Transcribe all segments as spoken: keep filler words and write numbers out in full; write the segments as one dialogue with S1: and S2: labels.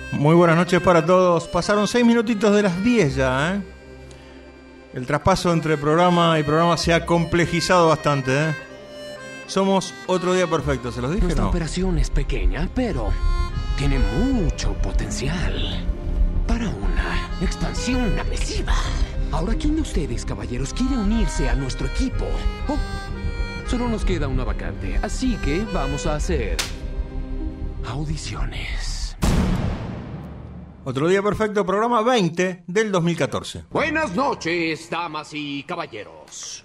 S1: Muy buenas noches para todos. Pasaron seis minutitos de las diez ya, ¿eh? El traspaso entre programa y programa se ha complejizado bastante, ¿eh? Somos Otro Día Perfecto, ¿se los dije?
S2: Nuestra
S1: no?
S2: operación es pequeña, pero tiene mucho potencial para una expansión agresiva. Ahora, ¿quién de ustedes, caballeros, quiere unirse a nuestro equipo? Oh, solo nos queda una vacante, así que vamos a hacer audiciones.
S1: Otro Día Perfecto, programa veinte del dos mil catorce.
S2: Buenas noches, damas y caballeros.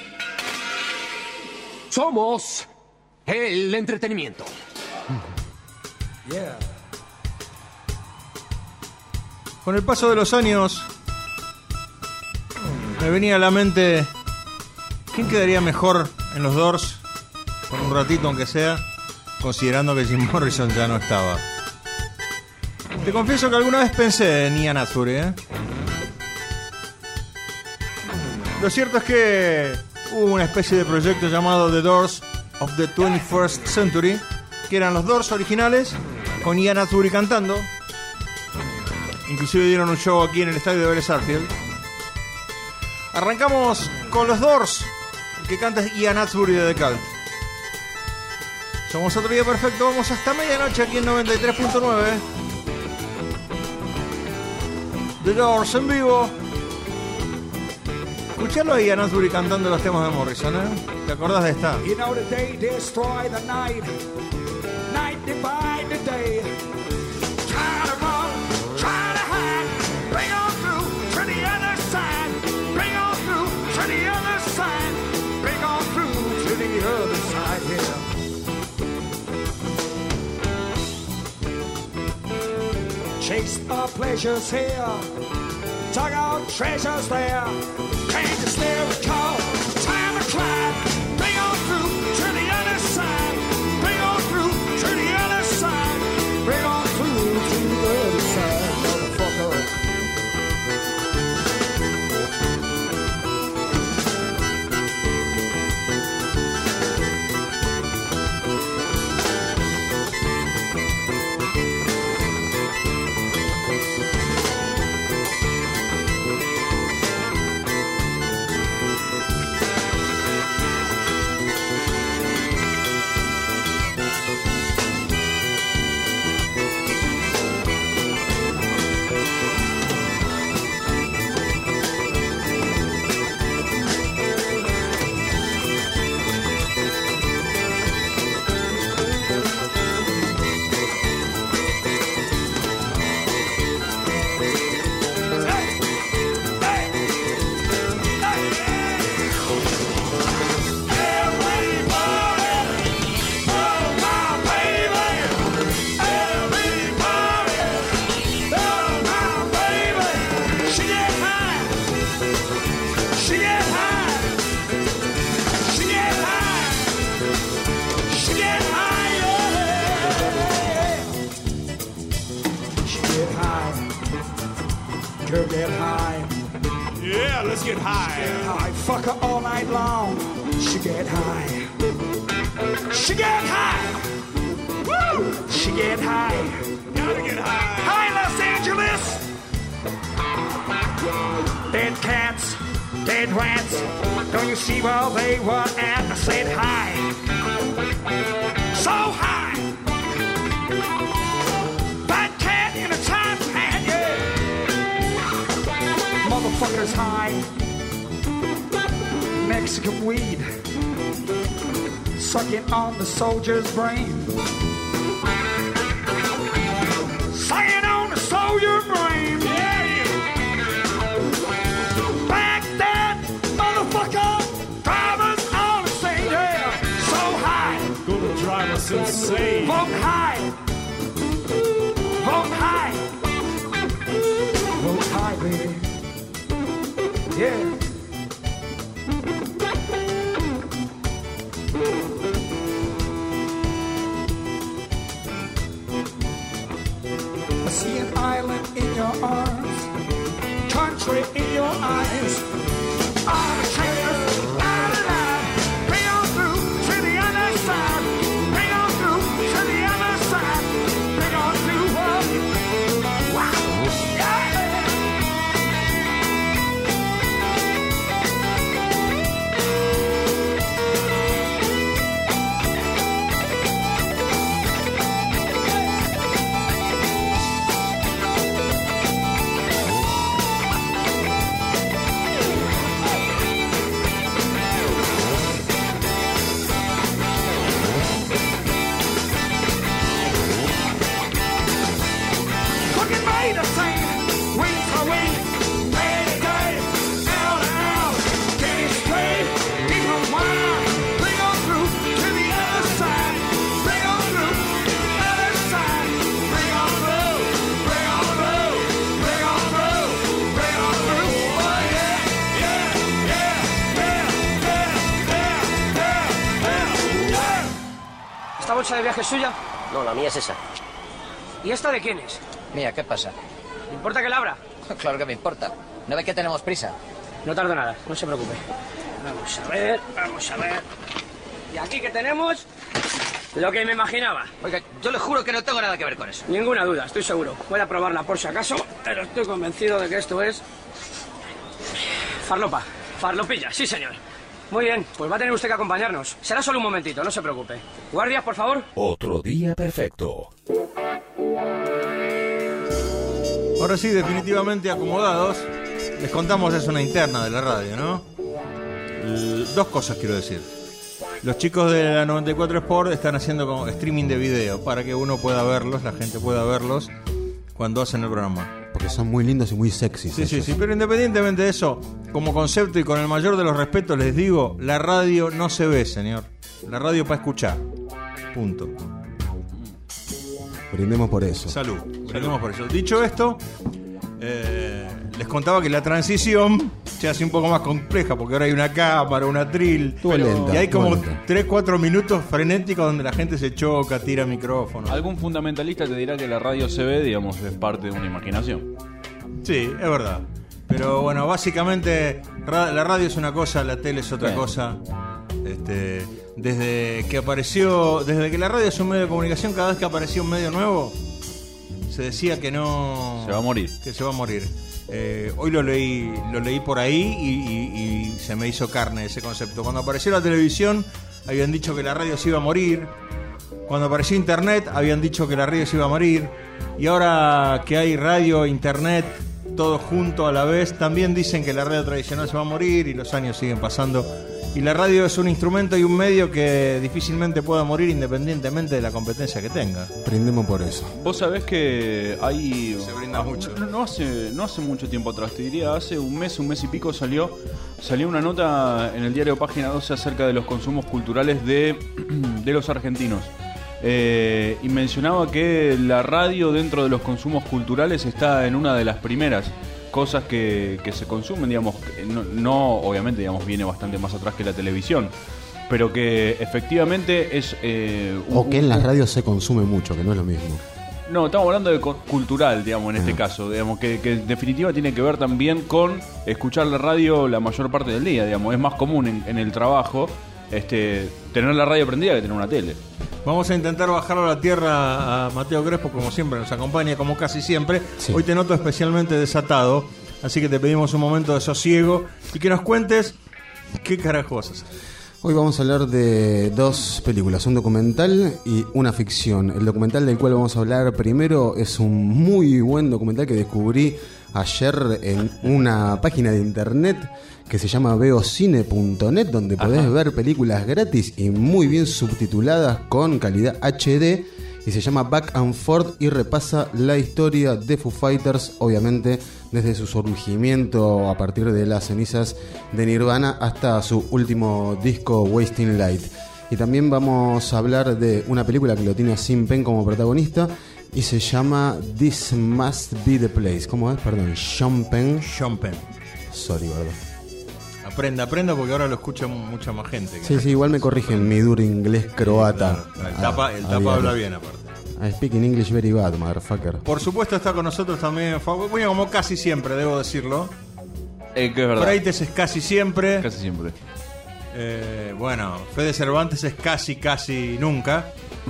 S2: Somos el entretenimiento.
S1: Yeah. Con el paso de los años me venía a la mente quién quedaría mejor en los Doors por un ratito aunque sea, considerando que Jim Morrison ya no estaba. Te confieso que alguna vez pensé en Ian Astbury, ¿eh? Lo cierto es que hubo una especie de proyecto llamado The Doors of the twenty-first century, que eran los Doors originales, con Ian Astbury cantando. Inclusive dieron un show aquí en el estadio de Vélez Sarsfield. Arrancamos con los Doors. El que canta es Ian Astbury de The Cult. Somos Otro Día Perfecto, vamos hasta medianoche aquí en noventa y tres punto nueve. The Doors en vivo. Escuchalo a Ian Astbury cantando los temas de Morrison, ¿eh? ¿Te acordás de esta?
S3: You know the day destroy the night, night divide the day. Try to run, try to hide, bring on through to the other side, bring on through to the other side, bring on through to the other side, yeah. Chase our pleasures here, tug out treasures there. Can't you still recall time to climb? Bring on through to the other side. Bring on through to the other side. Bring on through to the other side, motherfucker. Girl, get high.
S4: Yeah, let's get high.
S3: Get high. Fuck her all night long. She get high. She get high. Woo! She get high.
S4: Gotta get high.
S3: Hi, Los Angeles. Dead cats, dead rats. Don't you see where they were at? I said hi. So high. Bad cat in a time pan, yeah. Motherfuckers high. Mexican weed. Sucking on the soldier's brain. Sucking on the soldier's brain. Yeah, yeah. Back that motherfucker. Drivers all the same, yeah. So high.
S4: Gonna drive us insane.
S3: Vote high. Vote high. Vote high, baby. Yeah. I see an island in your arms, country in your eyes. All the traitors out alive. Bring on through to the other side. Bring on through to the other side. Bring on through.
S5: ¿Esa de viaje es suya?
S6: No, la mía es esa.
S5: ¿Y esta de quién es?
S6: Mía, ¿qué pasa?
S5: ¿Me importa que la abra?
S6: Claro que me importa. ¿No ves que tenemos prisa?
S5: No tardo nada, no se preocupe. Vamos a ver, vamos a ver. ¿Y aquí qué tenemos? Lo que me imaginaba.
S6: Oiga, yo le juro que no tengo nada que ver con eso.
S5: Ninguna duda, estoy seguro. Voy a probarla por si acaso, pero estoy convencido de que esto es... farlopa. Farlopilla, sí señor. Muy bien, pues va a tener usted que acompañarnos. Será solo un momentito, no se preocupe. Guardias, por favor.
S7: Otro día perfecto.
S1: Ahora sí, definitivamente acomodados. Les contamos, es una interna de la radio, ¿no? L- dos cosas quiero decir. Los chicos de la noventa y cuatro Sport están haciendo como streaming de video para que uno pueda verlos, la gente pueda verlos cuando hacen el programa.
S8: Porque son muy lindos y muy sexys.
S1: Sí, sí,
S8: ellos.
S1: sí, pero independientemente de eso, como concepto y con el mayor de los respetos les digo, la radio no se ve, señor. La radio para escuchar. Punto.
S8: Brindemos por eso.
S1: Salud. Brindemos por eso. Dicho esto, eh, les contaba que la transición se hace un poco más compleja porque ahora hay una cámara, una atril.
S8: Estuvo lenta,
S1: Y hay como
S8: estuvo lenta.
S1: tres cuatro minutos frenéticos donde la gente se choca, tira micrófono.
S9: Algún fundamentalista te dirá que la radio se ve, digamos, es parte de una imaginación.
S1: Sí, es verdad. Pero bueno, básicamente ra- la radio es una cosa, la tele es otra
S9: Sí.
S1: cosa. Este, desde que apareció, desde que la radio es un medio de comunicación, cada vez que aparecía un medio nuevo, se decía que no...
S9: Se va a morir.
S1: Que se va a morir. Eh, hoy lo leí, lo leí por ahí y, y- y se me hizo carne ese concepto. Cuando apareció la televisión, habían dicho que la radio se iba a morir. Cuando apareció internet, habían dicho que la radio se iba a morir. Y ahora que hay radio, internet, todo junto a la vez, también dicen que la radio tradicional se va a morir y los años siguen pasando. Y la radio es un instrumento y un medio que difícilmente pueda morir independientemente de la competencia que tenga.
S8: Brindemos por eso.
S9: Vos sabés que hay...
S1: Se brinda mucho.
S9: No, no hace, no hace mucho tiempo atrás, te diría, hace un mes, un mes y pico salió, salió una nota en el diario Página doce acerca de los consumos culturales de, de los argentinos. Eh, y mencionaba que la radio dentro de los consumos culturales está en una de las primeras cosas que, que se consumen, digamos, no, no, obviamente, digamos, viene bastante más atrás que la televisión, pero que efectivamente es... Eh, un,
S8: O que en las radios se consume mucho, que no es lo mismo.
S9: No, estamos hablando de co- cultural, digamos, en este caso, digamos, que, que en definitiva tiene que ver también con escuchar la radio la mayor parte del día, digamos, es más común en, en el trabajo este, tener la radio prendida que tener una tele.
S1: Vamos a intentar bajarlo a la tierra a Mateo Crespo, como siempre nos acompaña, como casi siempre.
S8: Sí.
S1: Hoy te noto especialmente desatado, así que te pedimos un momento de sosiego y que nos cuentes qué carajo vas a hacer.
S8: Hoy vamos a hablar de dos películas, un documental y una ficción. El documental del cual vamos a hablar primero es un muy buen documental que descubrí ayer en una página de internet que se llama veocine punto net, donde podés
S9: Ajá.
S8: ver películas gratis y muy bien subtituladas con calidad H D, y se llama Back and Forth y repasa la historia de Foo Fighters, obviamente desde su surgimiento a partir de las cenizas de Nirvana hasta su último disco Wasting Light. Y también vamos a hablar de una película que lo tiene a Sean Penn como protagonista y se llama This Must Be the Place. ¿Cómo es? Perdón, Sean Penn.
S1: Sean Penn.
S8: Sorry, ¿verdad?
S1: Aprenda, aprenda porque ahora lo escucha mucha más gente.
S8: Sí, sí, igual me corrigen mi duro inglés croata.
S1: Claro, el tapa, el
S8: Ah,
S1: tapa
S8: bien.
S1: habla bien aparte.
S8: I speak in English very bad, motherfucker.
S1: Por supuesto está con nosotros también, Fabo- bueno, como casi siempre, debo decirlo.
S9: Eh, que es verdad.
S1: Freites es casi siempre.
S9: Casi siempre.
S1: Eh, bueno, Fede Cervantes es casi, casi nunca.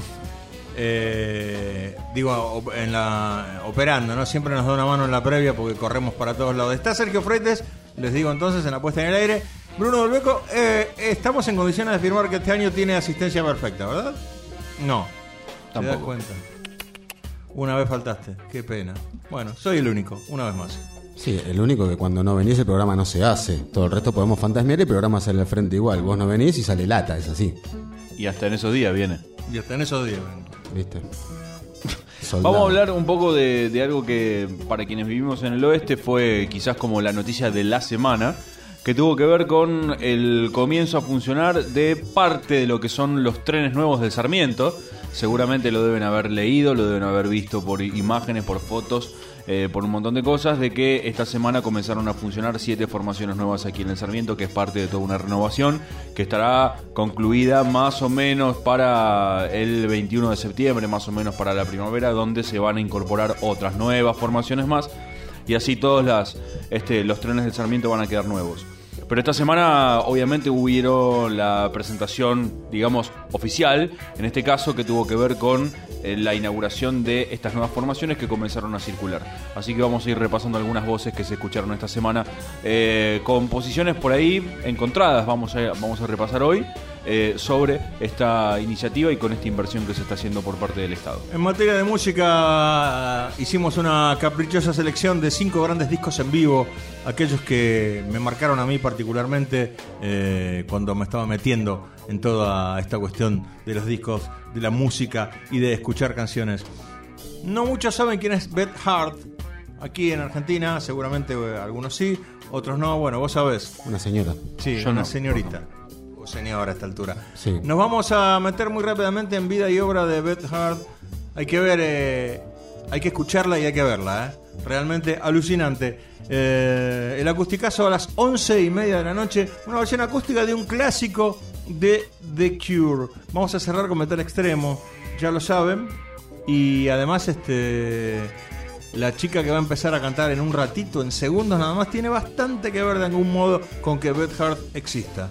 S1: Eh, digo, op- en la, operando, ¿no? Siempre nos da una mano en la previa porque corremos para todos lados. Está Sergio Freites, les digo entonces, en la puesta en el aire. Bruno Dolbeco, eh, estamos en condiciones de afirmar que este año tiene asistencia perfecta, ¿verdad? No. ¿Te das
S9: Tampoco.
S1: cuenta? Una vez faltaste, qué pena. Bueno, soy el único, una vez más.
S8: Sí, el único que cuando no venís el programa no se hace. Todo el resto podemos fantasmear y el programa sale al frente igual. Vos no venís y sale lata, es así.
S9: Y hasta en esos días viene.
S1: Y hasta en esos días.
S8: ¿Viste? Soldado.
S9: Vamos a hablar un poco de, de algo que para quienes vivimos en el oeste fue quizás como la noticia de la semana, que tuvo que ver con el comienzo a funcionar de parte de lo que son los trenes nuevos del Sarmiento. seguramente lo deben haber leído, lo deben haber visto por imágenes, por fotos, eh, por un montón de cosas, de que esta semana comenzaron a funcionar siete formaciones nuevas aquí en el Sarmiento, que es parte de toda una renovación que estará concluida más o menos para el veintiuno de septiembre, más o menos para la primavera, donde se van a incorporar otras nuevas formaciones más, y así todos las, este, los trenes del Sarmiento van a quedar nuevos. Pero esta semana obviamente hubieron la presentación, digamos, oficial, en este caso que tuvo que ver con eh, la inauguración de estas nuevas formaciones que comenzaron a circular. Así que vamos a ir repasando algunas voces que se escucharon esta semana, eh, con posiciones por ahí encontradas, vamos a, vamos a repasar hoy, eh, sobre esta iniciativa y con esta inversión que se está haciendo por parte del Estado.
S1: En materia de música, hicimos una caprichosa selección de cinco grandes discos en vivo, aquellos que me marcaron a mí particularmente eh, cuando me estaba metiendo en toda esta cuestión de los discos, de la música y de escuchar canciones. No muchos saben quién es Beth Hart aquí en Argentina, seguramente eh, algunos sí, otros no. Bueno, vos sabés.
S8: Una señora.
S1: Sí,
S8: Yo
S1: una
S8: no.
S1: señorita. O señora a esta altura.
S8: Sí.
S1: Nos vamos a meter muy rápidamente en vida y obra de Beth Hart. Hay que ver, eh, hay que escucharla y hay que verla, ¿eh? Realmente alucinante. Eh, el acusticazo a las once y media de la noche, una versión acústica de un clásico de The Cure. Vamos a cerrar con Metal Extremo, ya lo saben. Y además este la chica que va a empezar a cantar en un ratito, en segundos nada más, tiene bastante que ver de algún modo con que Beth Hart exista.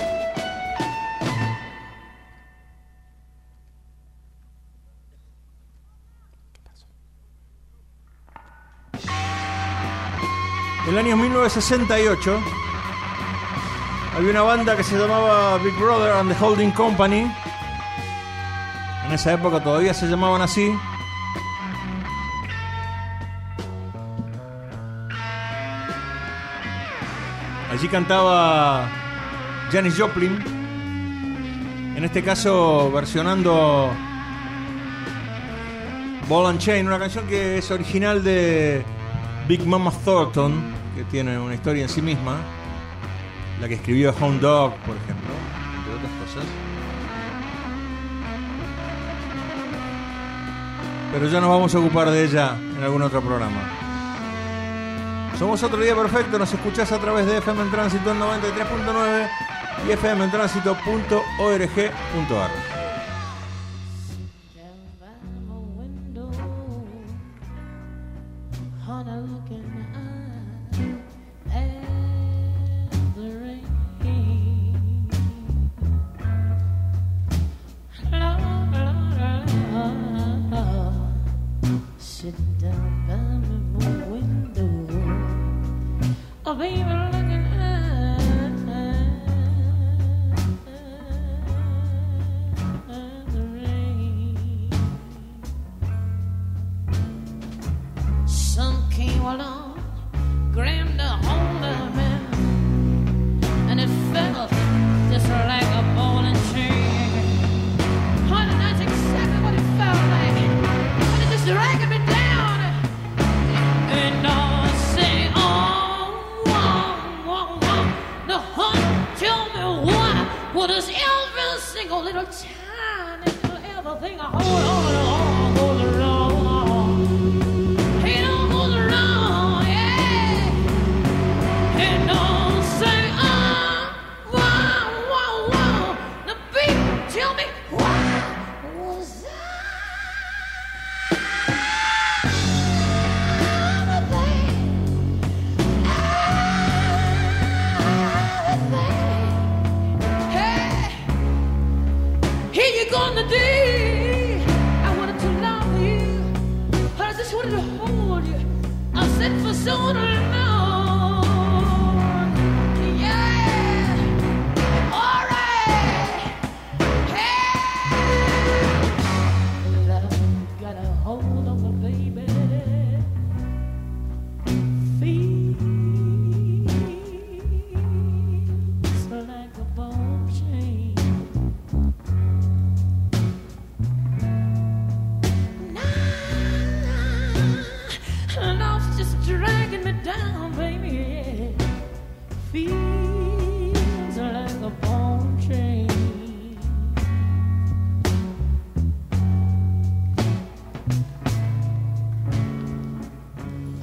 S1: En el año mil novecientos sesenta y ocho había una banda que se llamaba Big Brother and the Holding Company. En esa época todavía se llamaban así. Allí cantaba Janis Joplin, en este caso versionando Ball and Chain, una canción que es original de Big Mama Thornton, que tiene una historia en sí misma, la que escribió Hound Dog, por ejemplo, entre otras cosas. Pero ya nos vamos a ocupar de ella en algún otro programa. Somos Otro Día Perfecto, nos escuchás a través de F M en Tránsito en noventa y tres punto nueve y f m en tránsito punto org punto a r.
S10: Just dragging me down.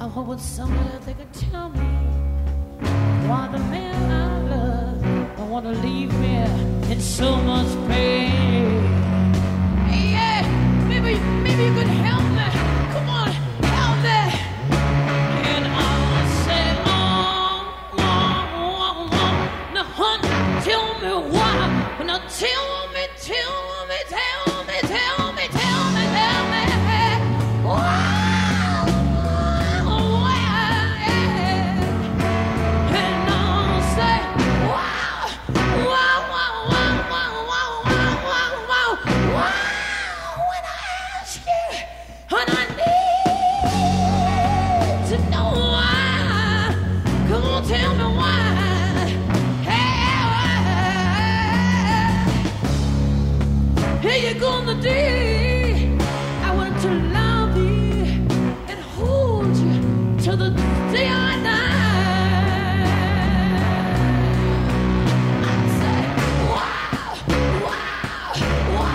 S10: what would somebody they could tell me why the man I love don't want to leave me in so much pain. Yeah, maybe, maybe you could help me. Come on, help me. And I'll say, oh, oh, oh, oh. Now, honey, tell me why. Now, tell me, tell me, tell me, tell me, tell me, tell me why. Tell me why. Hey, here you gonna do. I want to love you and hold you till the day I die. I say, wow, wow, wow.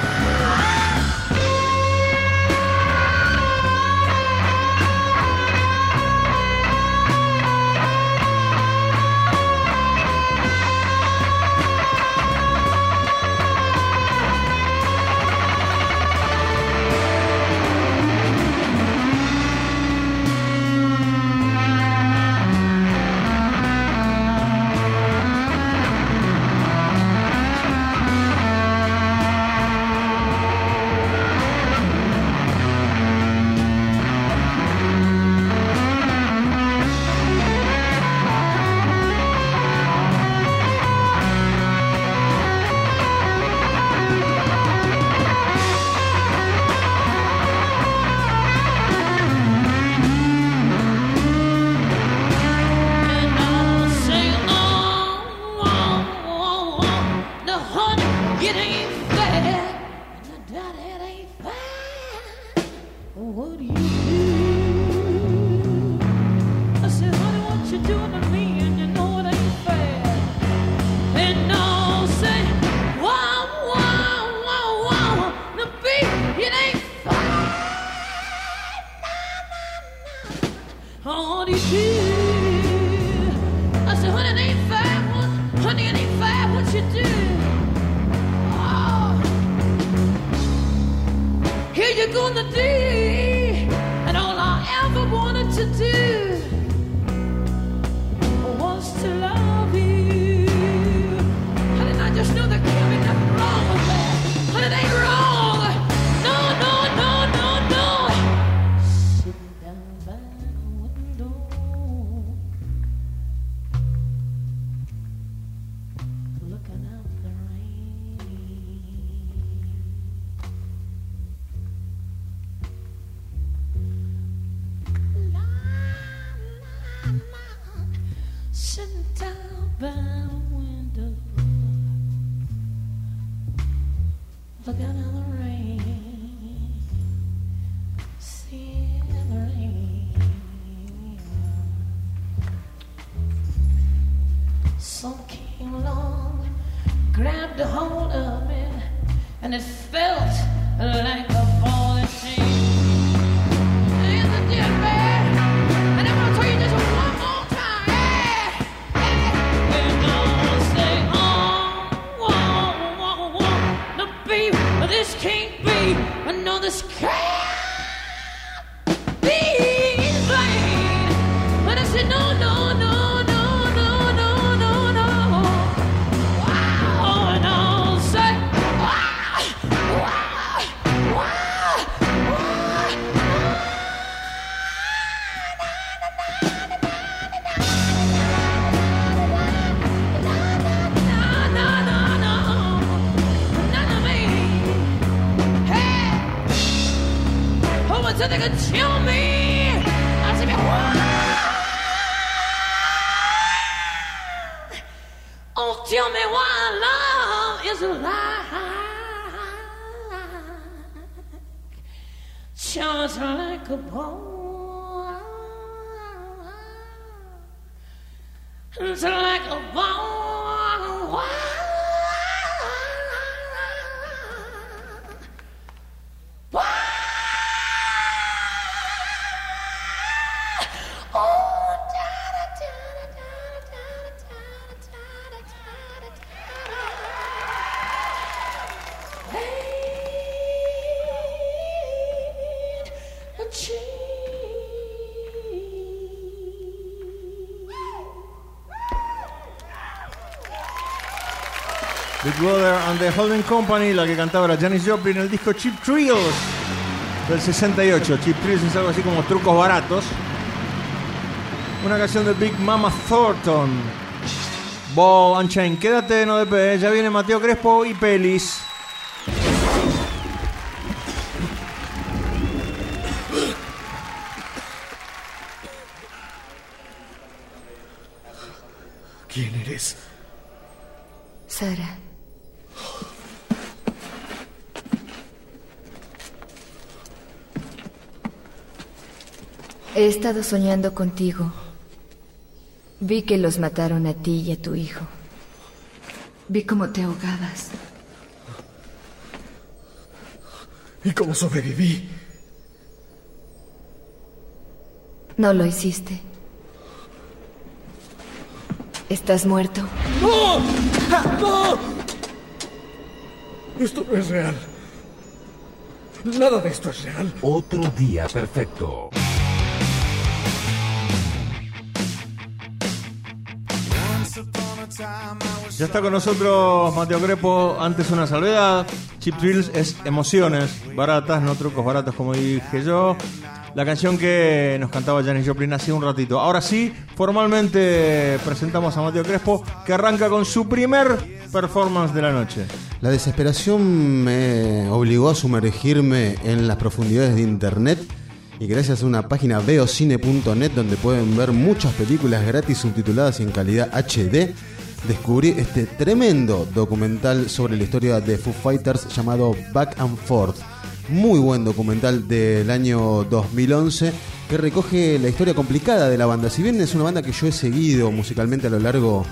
S10: Just like a bone, just like a bone.
S1: Big Brother and the Holding Company, la que cantaba era Janis Joplin en el disco Cheap Thrills del sesenta y ocho. Cheap Thrills es algo así como trucos baratos. Una canción de Big Mama Thornton. Ball and Chain. Quédate en O D P, ya viene Mateo Crespo y Pelis.
S11: ¿Quién eres?
S12: Sara. He estado soñando contigo. Vi que los mataron a ti y a tu hijo. Vi cómo te ahogabas.
S11: ¿Y cómo sobreviví?
S12: No lo hiciste. ¿Estás muerto?
S11: ¡No! ¡No! Esto no es real. Nada de esto es real.
S7: Otro día perfecto.
S1: Ya está con nosotros Mateo Crespo. Antes una salvedad. Cheap Thrills es emociones baratas, no trucos baratos como dije yo. La canción que nos cantaba Janis Joplin hace un ratito. Ahora sí, formalmente presentamos a Mateo Crespo, que arranca con su primer performance de la noche.
S8: La desesperación me obligó a sumergirme en las profundidades de internet, y gracias a una página veocine punto net donde pueden ver muchas películas gratis subtituladas en calidad H D, descubrí este tremendo documental sobre la historia de Foo Fighters llamado Back and Forth. Muy buen documental del año dos mil once que recoge la historia complicada de la banda. Si bien es una banda que yo he seguido musicalmente a lo largo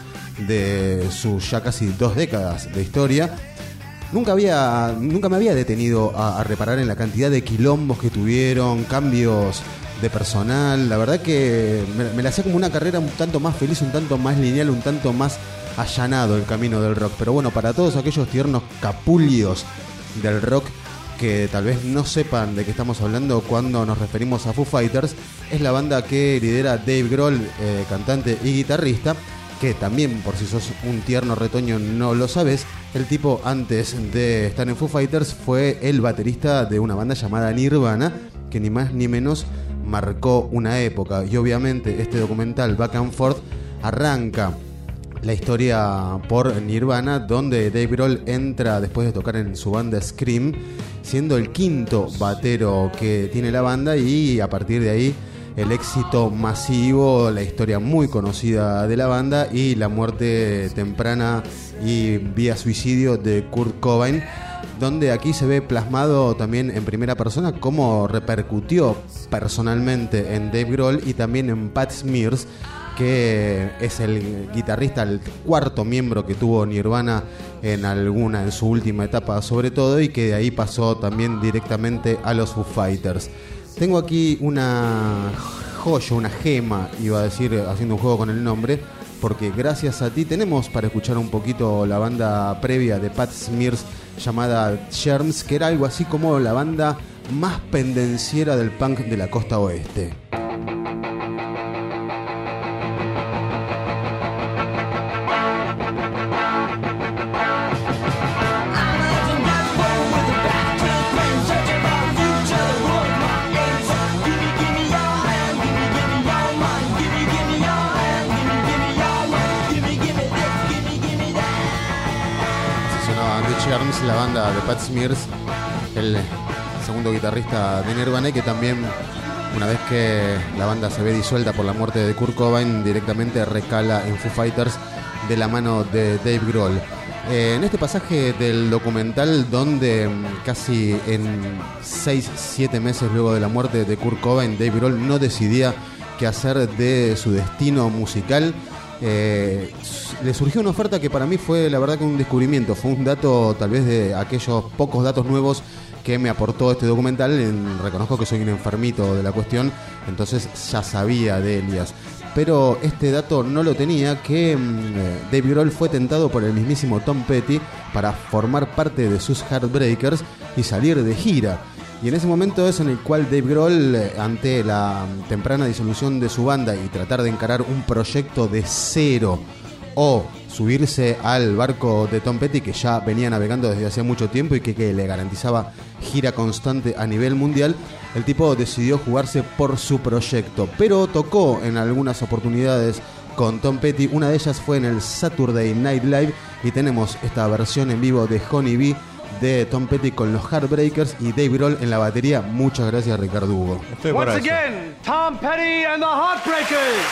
S8: de sus ya casi dos décadas de historia, nunca había nunca me había detenido a, a reparar en la cantidad de quilombos que tuvieron, cambios de personal. La verdad que me, me la hacía como una carrera un tanto más feliz, un tanto más lineal, un tanto más allanado el camino del rock. Pero bueno, para todos aquellos tiernos capulios del rock que tal vez no sepan de qué estamos hablando cuando nos referimos a Foo Fighters, es la banda que lidera Dave Grohl, eh, cantante y guitarrista, que también, por si sos un tierno retoño no lo sabes, el tipo antes de estar en Foo Fighters fue el baterista de una banda llamada Nirvana, que ni más ni menos marcó una época. Y obviamente este documental Back and Forth arranca la historia por Nirvana, donde Dave Grohl entra después de tocar en su banda Scream, siendo el quinto batero que tiene la banda, y a partir de ahí el éxito masivo, la historia muy conocida de la banda y la muerte temprana y vía suicidio de Kurt Cobain, donde aquí se ve plasmado también en primera persona cómo repercutió personalmente en Dave Grohl y también en Pat Smears, que es el guitarrista, el cuarto miembro que tuvo Nirvana en alguna, en su última etapa sobre todo, y que de ahí pasó también directamente a los Foo Fighters. Tengo aquí una joya, una gema, iba a decir, haciendo un juego con el nombre, porque gracias a ti tenemos para escuchar un poquito la banda previa de Pat Smears llamada Germs, que era algo así como la banda más pendenciera del punk de la costa oeste. La banda de Pat Smears, el segundo guitarrista de Nirvana, y que también, una vez que la banda se ve disuelta por la muerte de Kurt Cobain, directamente recala en Foo Fighters de la mano de Dave Grohl. Eh, en este pasaje del documental, donde casi en seis siete meses luego de la muerte de Kurt Cobain, Dave Grohl no decidía qué hacer de su destino musical, Eh, le surgió una oferta que para mí fue la verdad que un descubrimiento, fue un dato tal vez de aquellos pocos datos nuevos que me aportó este documental. En, reconozco que soy un enfermito de la cuestión, entonces ya sabía de Elias, pero este dato no lo tenía, que eh, Dave Grohl fue tentado por el mismísimo Tom Petty para formar parte de sus Heartbreakers y salir de gira. Y en ese momento es en el cual Dave Grohl, eh, ante la temprana disolución de su banda y tratar de encarar un proyecto de cero o subirse al barco de Tom Petty, que ya venía navegando desde hace mucho tiempo y que, que le garantizaba gira constante a nivel mundial, el tipo decidió jugarse por su proyecto, pero tocó en algunas oportunidades con Tom Petty. Una de ellas fue en el Saturday Night Live y tenemos esta versión en vivo de Honey Bee de Tom Petty con los Heartbreakers y Dave Grohl en la batería. Muchas gracias, Ricardo Hugo.
S1: Estoy por
S3: Once
S1: eso.
S3: again, Tom Petty and the Heartbreakers.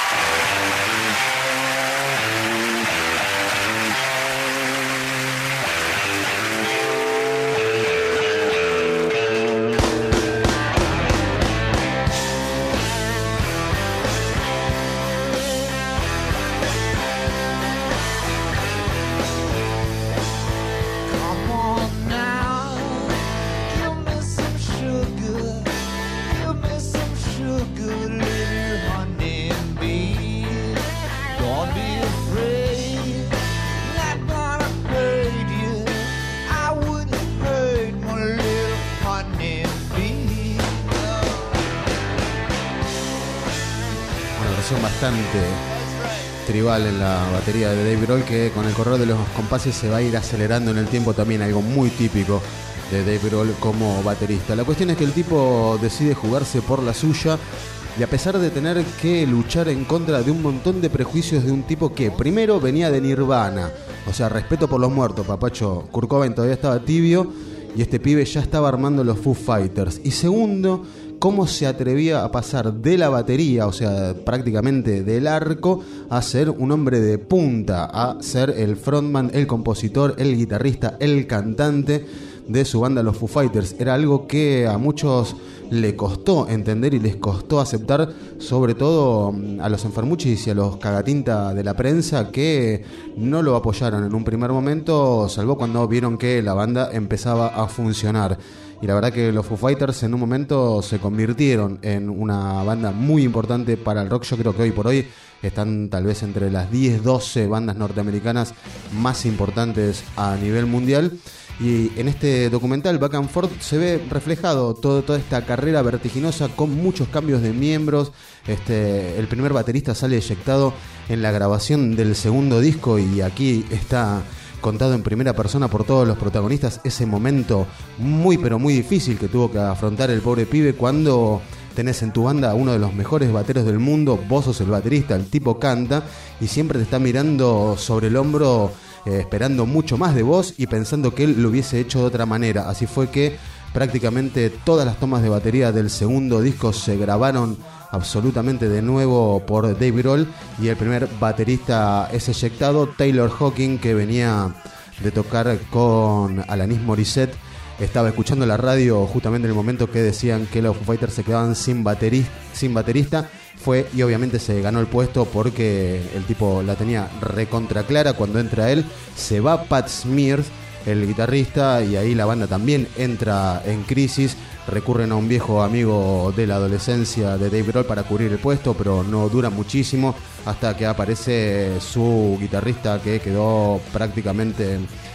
S8: Bastante tribal en la batería de Dave Grohl, que con el correr de los compases se va a ir acelerando en el tiempo, también algo muy típico de Dave Grohl como baterista. La cuestión es que el tipo decide jugarse por la suya y a pesar de tener que luchar en contra de un montón de prejuicios de un tipo que primero venía de Nirvana, o sea, respeto por los muertos, papacho, Kurt Cobain todavía estaba tibio y este pibe ya estaba armando los Foo Fighters, y segundo, cómo se atrevía a pasar de la batería, o sea, prácticamente del arco, a ser un hombre de punta, a ser el frontman, el compositor, el guitarrista, el cantante de su banda Los Foo Fighters. Era algo que a muchos le costó entender y les costó aceptar, sobre todo a los enfermuchis y a los cagatinta de la prensa, que no lo apoyaron en un primer momento, salvo cuando vieron que la banda empezaba a funcionar. Y la verdad que los Foo Fighters en un momento se convirtieron en una banda muy importante para el rock. Yo creo que hoy por hoy están tal vez entre las diez, doce bandas norteamericanas más importantes a nivel mundial. Y en este documental Back and Forth se ve reflejado todo, toda esta carrera vertiginosa con muchos cambios de miembros. Este, el primer baterista sale eyectado en la grabación del segundo disco y aquí está contado en primera persona por todos los protagonistas ese momento muy pero muy difícil que tuvo que afrontar el pobre pibe cuando tenés en tu banda a uno de los mejores bateros del mundo, vos sos el baterista, el tipo canta y siempre te está mirando sobre el hombro, eh, esperando mucho más de vos y pensando que él lo hubiese hecho de otra manera. Así fue que prácticamente todas las tomas de batería del segundo disco se grabaron absolutamente de nuevo por Dave Grohl y el primer baterista es eyectado, Taylor Hawkins, que venía de tocar con Alanis Morissette. Estaba escuchando la radio justamente en el momento que decían que los Foo Fighters se quedaban sin, bateri- sin baterista. Fue y obviamente se ganó el puesto porque el tipo la tenía recontra clara. Cuando entra él, se va Pat Smear, el guitarrista, y ahí la banda también entra en crisis. Recurren a un viejo amigo de la adolescencia de Dave Grohl para cubrir el puesto, pero no dura muchísimo hasta que aparece su guitarrista que quedó prácticamente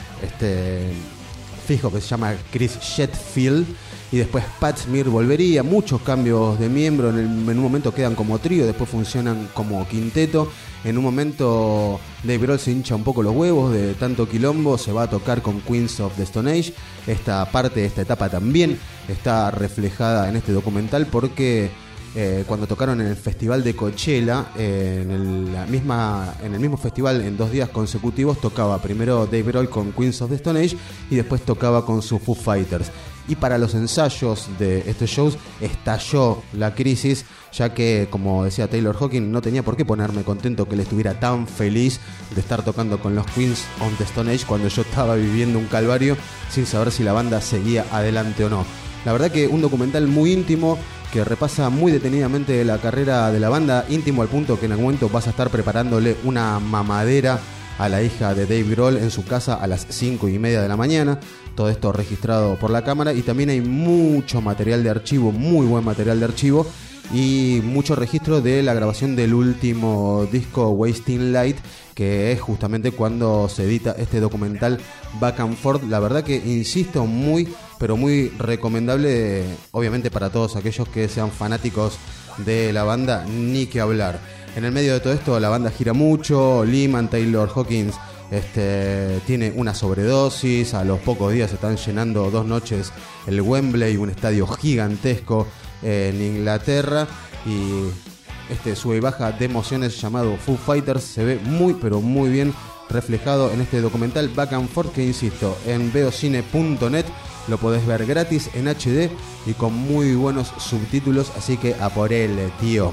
S8: este, fijo, que se llama Chris Shetfield. Y después Pat Smear volvería, muchos cambios de miembro, en, el, en un momento quedan como trío, después funcionan como quinteto. En un momento Dave Grohl se hincha un poco los huevos de tanto quilombo, se va a tocar con Queens of the Stone Age. Esta parte, esta etapa también está reflejada en este documental porque eh, cuando tocaron en el festival de Coachella, eh, en, el, la misma, en el mismo festival en dos días consecutivos tocaba primero Dave Grohl con Queens of the Stone Age y después tocaba con sus Foo Fighters. Y para los ensayos de estos shows estalló la crisis, ya que, como decía Taylor Hawkins, no tenía por qué ponerme contento que él estuviera tan feliz de estar tocando con los Queens of the Stone Age cuando yo estaba viviendo un calvario sin saber si la banda seguía adelante o no. La verdad que un documental muy íntimo que repasa muy detenidamente la carrera de la banda, íntimo al punto que en algún momento vas a estar preparándole una mamadera a la hija de Dave Grohl en su casa a las cinco y media de la mañana. Todo esto registrado por la cámara y también hay mucho material de archivo, muy buen material de archivo y mucho registro de la grabación del último disco Wasting Light, que es justamente cuando se edita este documental Back and Forth. La verdad que, insisto, muy pero muy recomendable, obviamente para todos aquellos que sean fanáticos de la banda, ni que hablar. En el medio de todo esto la banda gira mucho. Lehman Taylor Hawkins este, tiene una sobredosis. A los pocos días se están llenando dos noches el Wembley, un estadio gigantesco en Inglaterra, y este sube y baja de emociones llamado Foo Fighters se ve muy pero muy bien reflejado en este documental Back and Forth, que insisto, en veocine punto net lo podés ver gratis en H D y con muy buenos subtítulos, así que a por él, tío.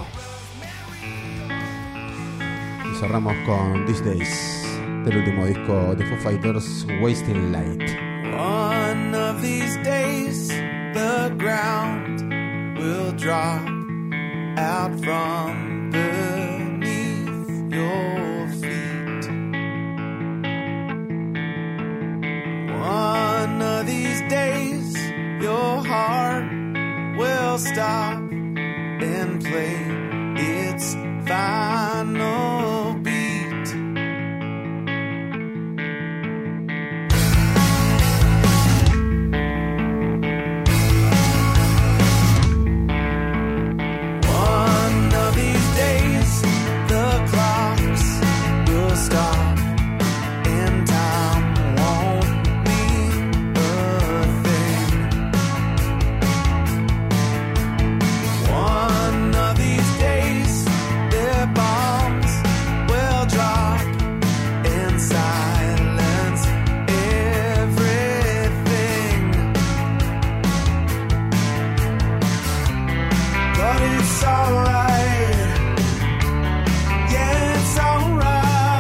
S8: Y cerramos con These Days, del último disco de Foo Fighters, Wasting Light.
S13: One of these days the ground will drop out from beneath your feet. One of these days your heart will stop and play its final beat. Stop and time won't be a thing. One of these days their bombs will drop and silence everything. But it's alright. Yeah, it's alright.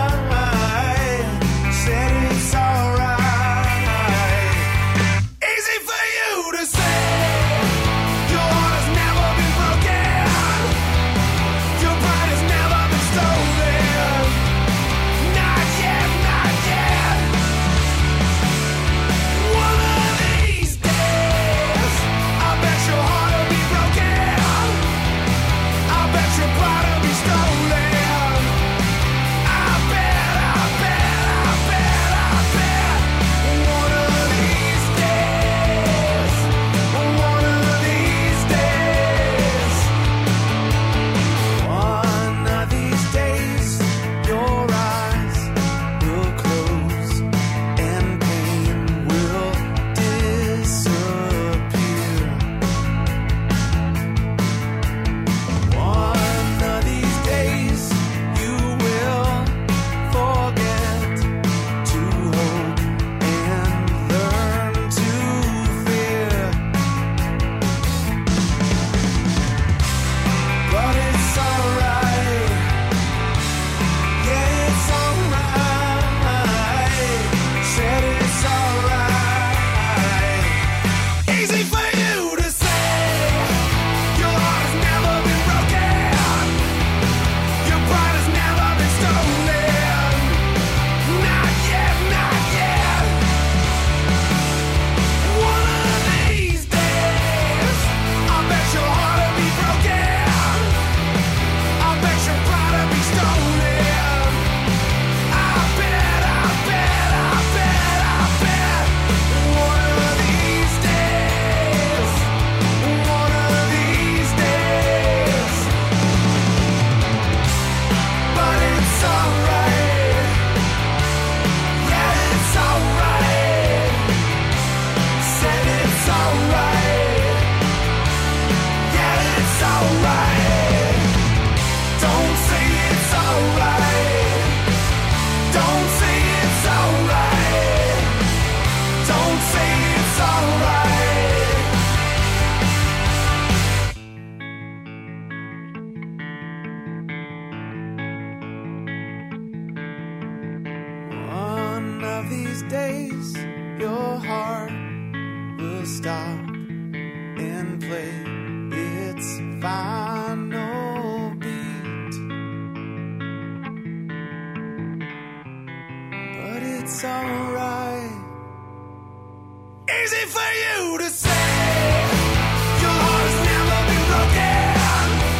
S13: Days your heart will stop and play its final beat. But it's alright. Easy for you to say. Your heart has never been broken.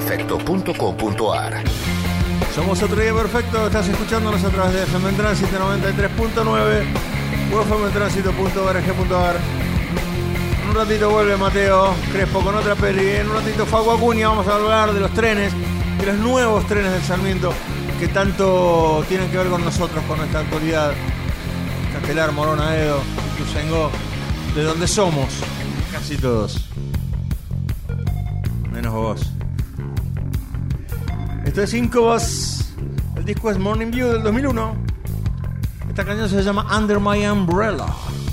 S7: perfecto punto com punto a r.
S1: Somos Otro Día Perfecto, estás escuchándonos a través de F M en Tránsito noventa y tres punto nueve o f m en tránsito punto org punto a r. En un ratito vuelve Mateo Crespo con otra peli. En un ratito Facu Acuña, vamos a hablar de los trenes, de los nuevos trenes del Sarmiento que tanto tienen que ver con nosotros, con nuestra actualidad. Castelar, Morona, Edo, Ituzaingó, de donde somos, casi todos. Menos vos. Esto es Incubus. El disco es Morning View del dos mil uno. Esta canción se llama Under My Umbrella.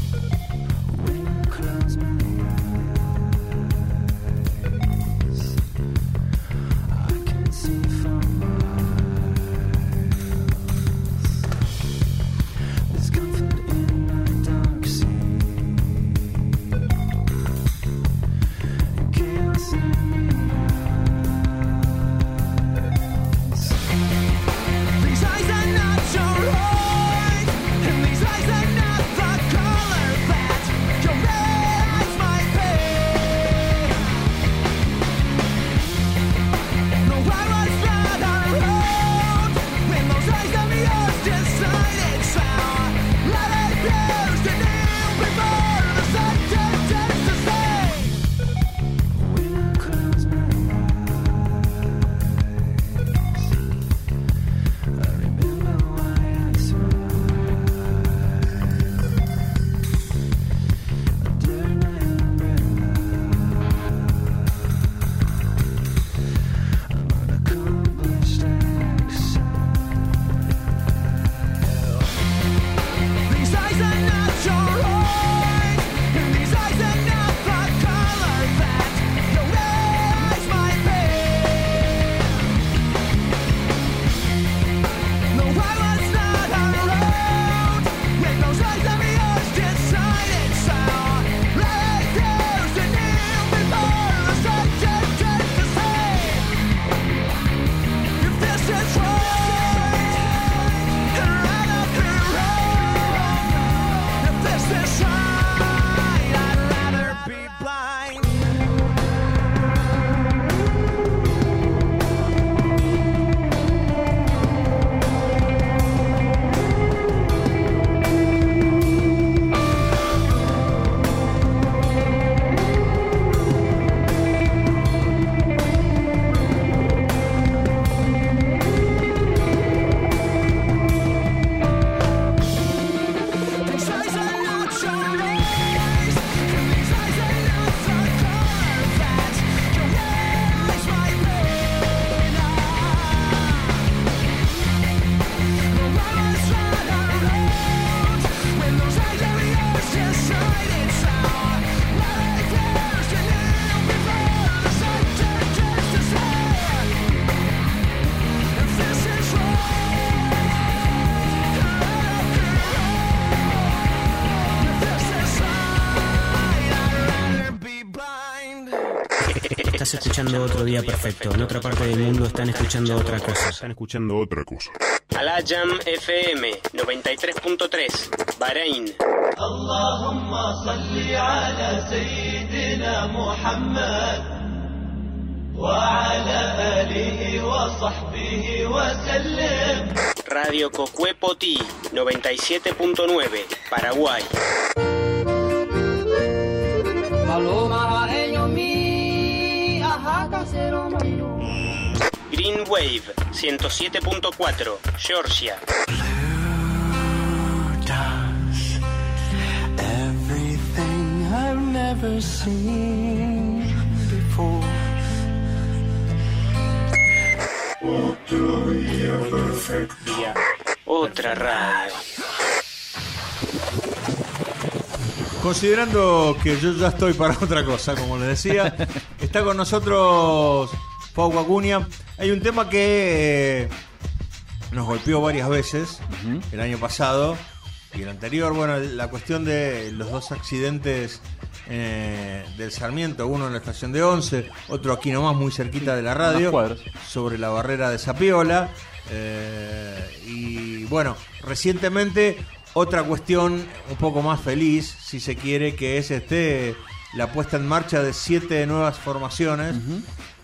S14: Estás escuchando Otro Día Perfecto. En otra parte del mundo están escuchando otra cosa. Están escuchando otra cosa.
S2: Al-Ajam F M noventa y tres punto tres, Bahrein.
S15: Allahumma salli ala Sayyidina Muhammad wa ala alihi wa sahbihi wa sallim.
S2: Radio Cocuepotí noventa y siete punto nueve, Paraguay. Green Wave ciento siete punto cuatro, Georgia.
S13: Everything I've never seen before.
S2: Otro día perfecto. Otra radio.
S1: Considerando que yo ya estoy para otra cosa, como les decía, está con nosotros Facu Acuña. Hay un tema que eh, nos golpeó varias veces, uh-huh. el año pasado y el anterior. Bueno, la cuestión de los dos accidentes eh, del Sarmiento, uno en la estación de Once, otro aquí nomás muy cerquita de la radio, sobre la barrera de Zapiola. Eh, y bueno, recientemente otra cuestión un poco más feliz, si se quiere, que es este la puesta en marcha de siete nuevas formaciones. Uh-huh.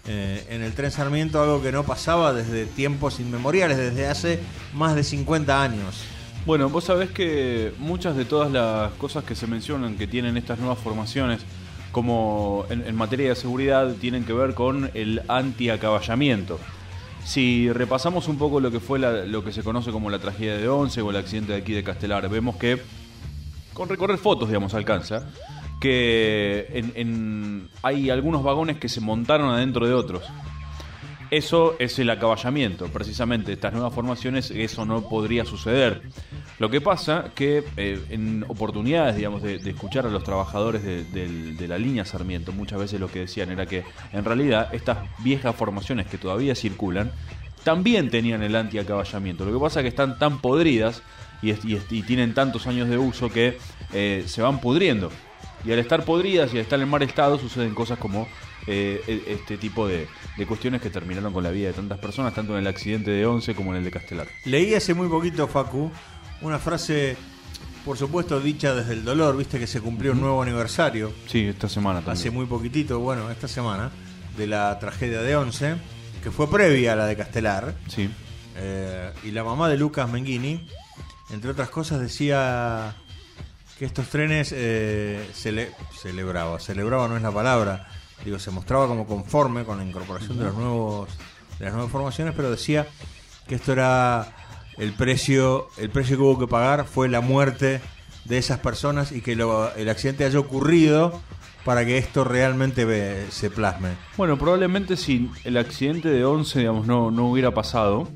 S1: eh, en el tren Sarmiento, algo que no pasaba desde tiempos inmemoriales, desde hace más de cincuenta años.
S9: Bueno, vos sabés que muchas de todas las cosas que se mencionan que tienen estas nuevas formaciones, como en, en materia de seguridad, tienen que ver con el antiacaballamiento. Si repasamos un poco lo que fue la, lo que se conoce como la tragedia de Once o el accidente de aquí de Castelar, vemos que con recorrer fotos, digamos, alcanza que en, en, hay algunos vagones que se montaron adentro de otros. Eso es el acaballamiento, precisamente. Estas nuevas formaciones, eso no podría suceder. Lo que pasa que eh, en oportunidades, digamos, de, de escuchar a los trabajadores de, de, de la línea Sarmiento, muchas veces lo que decían era que en realidad estas viejas formaciones que todavía circulan también tenían el antiacaballamiento. Lo que pasa es que están tan podridas y, y, y tienen tantos años de uso que eh, se van pudriendo. Y al estar podridas y al estar en mal estado suceden cosas como eh, este tipo de, de cuestiones que terminaron con la vida de tantas personas, tanto en el accidente de Once como en el de Castelar.
S1: Leí hace muy poquito, Facu, una frase, por supuesto, dicha desde el dolor, viste que se cumplió un nuevo aniversario.
S9: Sí, esta semana también.
S1: Hace muy poquitito, bueno, esta semana, de la tragedia de Once, que fue previa a la de Castelar.
S9: Sí.
S1: Eh, y la mamá de Lucas Menghini, entre otras cosas, decía que estos trenes eh, cele celebraba, celebraba no es la palabra, digo, se mostraba como conforme con la incorporación de los nuevos de las nuevas formaciones, pero decía que esto era el precio, el precio que hubo que pagar fue la muerte de esas personas y que lo, el accidente haya ocurrido para que esto realmente ve, se plasme.
S9: Bueno, probablemente si el accidente de Once, digamos, no, no hubiera pasado,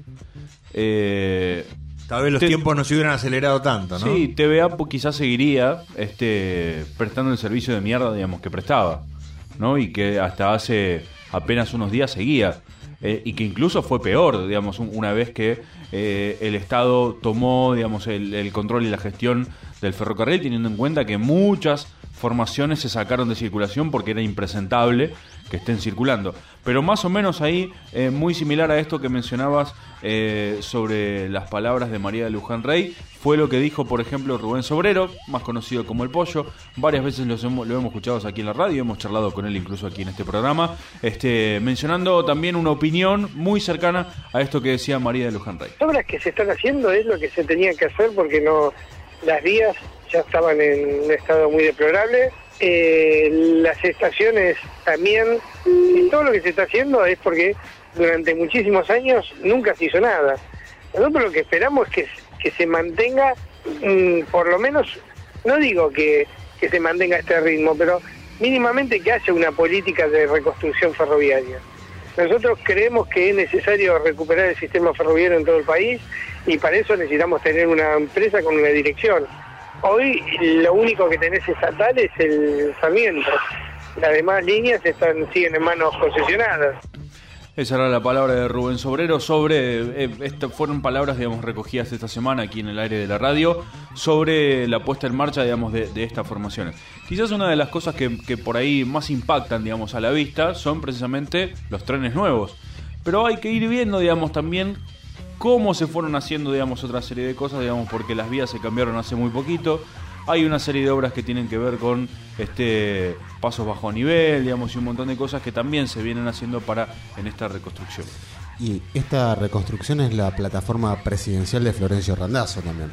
S9: eh,
S1: tal vez los te, tiempos no se hubieran acelerado tanto, ¿no?
S9: Sí, T V A quizás seguiría este, prestando el servicio de mierda, digamos, que prestaba, ¿no? Y que hasta hace apenas unos días seguía. Eh, y que incluso fue peor, digamos, un, una vez que eh, el Estado tomó, digamos, el, el control y la gestión del ferrocarril, teniendo en cuenta que muchas formaciones se sacaron de circulación porque era impresentable que estén circulando. Pero más o menos ahí, eh, muy similar a esto que mencionabas eh, sobre las palabras de María de Luján Rey, fue lo que dijo, por ejemplo, Rubén Sobrero, más conocido como El Pollo. Varias veces los hemos, lo hemos escuchado aquí en la radio, hemos charlado con él incluso aquí en este programa, este, mencionando también una opinión muy cercana a esto que decía María de Luján Rey.
S16: Las obras que se están haciendo es lo que se tenía que hacer porque no las vías ya estaban en un estado muy deplorable. Eh, las estaciones también, y todo lo que se está haciendo es porque durante muchísimos años nunca se hizo nada. Nosotros lo que esperamos es que, que se mantenga, mmm, por lo menos, no digo que, que se mantenga este ritmo, pero mínimamente que haya una política de reconstrucción ferroviaria. Nosotros creemos que es necesario recuperar el sistema ferroviario en todo el país y para eso necesitamos tener una empresa con una dirección. Hoy lo único que tenés estatal es el Sarmiento. Las demás líneas están siguen en manos concesionadas.
S9: Esa era la palabra de Rubén Sobrero sobre, eh, esto fueron palabras, digamos, recogidas esta semana aquí en el aire de la radio, sobre la puesta en marcha, digamos, de, de estas formaciones. Quizás una de las cosas que, que por ahí más impactan, digamos, a la vista son precisamente los trenes nuevos. Pero hay que ir viendo, digamos, también cómo se fueron haciendo, digamos, otra serie de cosas, digamos, porque las vías se cambiaron hace muy poquito. Hay una serie de obras que tienen que ver con este pasos bajo nivel, digamos, y un montón de cosas que también se vienen haciendo para en esta reconstrucción.
S8: Y esta reconstrucción es la plataforma presidencial de Florencio Randazzo también.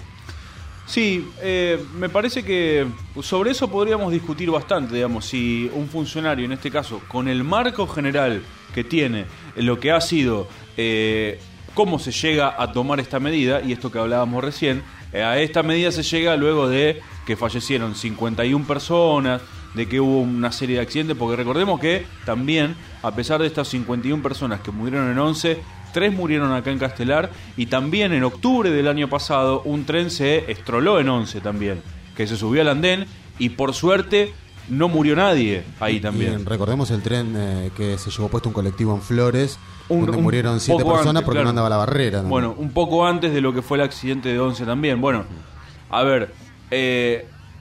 S9: Sí, eh, me parece que sobre eso podríamos discutir bastante, digamos, si un funcionario, en este caso, con el marco general que tiene, lo que ha sido, eh, cómo se llega a tomar esta medida, y esto que hablábamos recién, eh, a esta medida se llega luego de que fallecieron cincuenta y una personas, de que hubo una serie de accidentes, porque recordemos que también, a pesar de estas cincuenta y una personas que murieron en Once, tres murieron acá en Castelar, y también en octubre del año pasado un tren se estroló en Once también, que se subió al andén y por suerte no murió nadie ahí también.
S8: Y recordemos el tren eh, que se llevó puesto un colectivo en Flores, un, donde
S9: un
S8: murieron siete personas
S9: antes,
S8: porque
S9: claro.
S8: no andaba la barrera. ¿No?
S9: Bueno, un poco antes de lo que fue el accidente de Once también. Bueno, a ver, eh,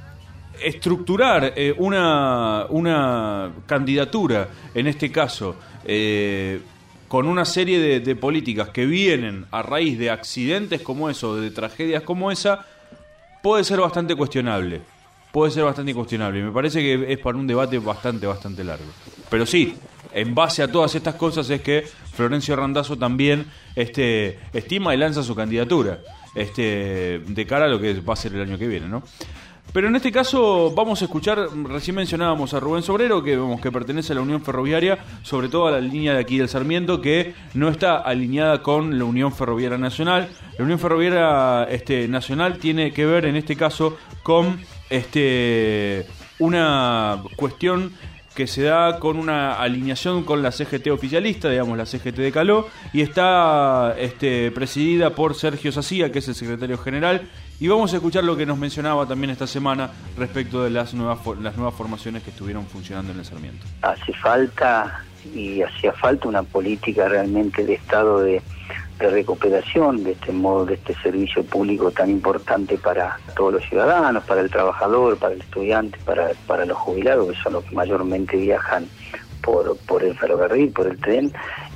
S9: estructurar eh, una, una candidatura, en este caso, eh, con una serie de, de políticas que vienen a raíz de accidentes como eso, de tragedias como esa, puede ser bastante cuestionable. puede ser bastante incuestionable. Me parece que es para un debate bastante, bastante largo. Pero sí, en base a todas estas cosas es que Florencio Randazzo también este, estima y lanza su candidatura este, de cara a lo que va a ser el año que viene, ¿no? Pero en este caso vamos a escuchar, recién mencionábamos a Rubén Sobrero, que vemos que pertenece a la Unión Ferroviaria, sobre todo a la línea de aquí del Sarmiento, que no está alineada con la Unión Ferroviaria Nacional. La Unión Ferroviaria este, Nacional tiene que ver en este caso con este, una cuestión que se da con una alineación con la C G T oficialista, digamos la C G T de Caló, y está este, presidida por Sergio Sacía, que es el secretario general, y vamos a escuchar lo que nos mencionaba también esta semana respecto de las nuevas, las nuevas formaciones que estuvieron funcionando en el Sarmiento.
S17: Hace falta, y hacía falta una política realmente de Estado de, de recuperación de este modo, de este servicio público tan importante para todos los ciudadanos, para el trabajador, para el estudiante, para, para los jubilados, que son los que mayormente viajan por, por el ferrocarril, por el tren,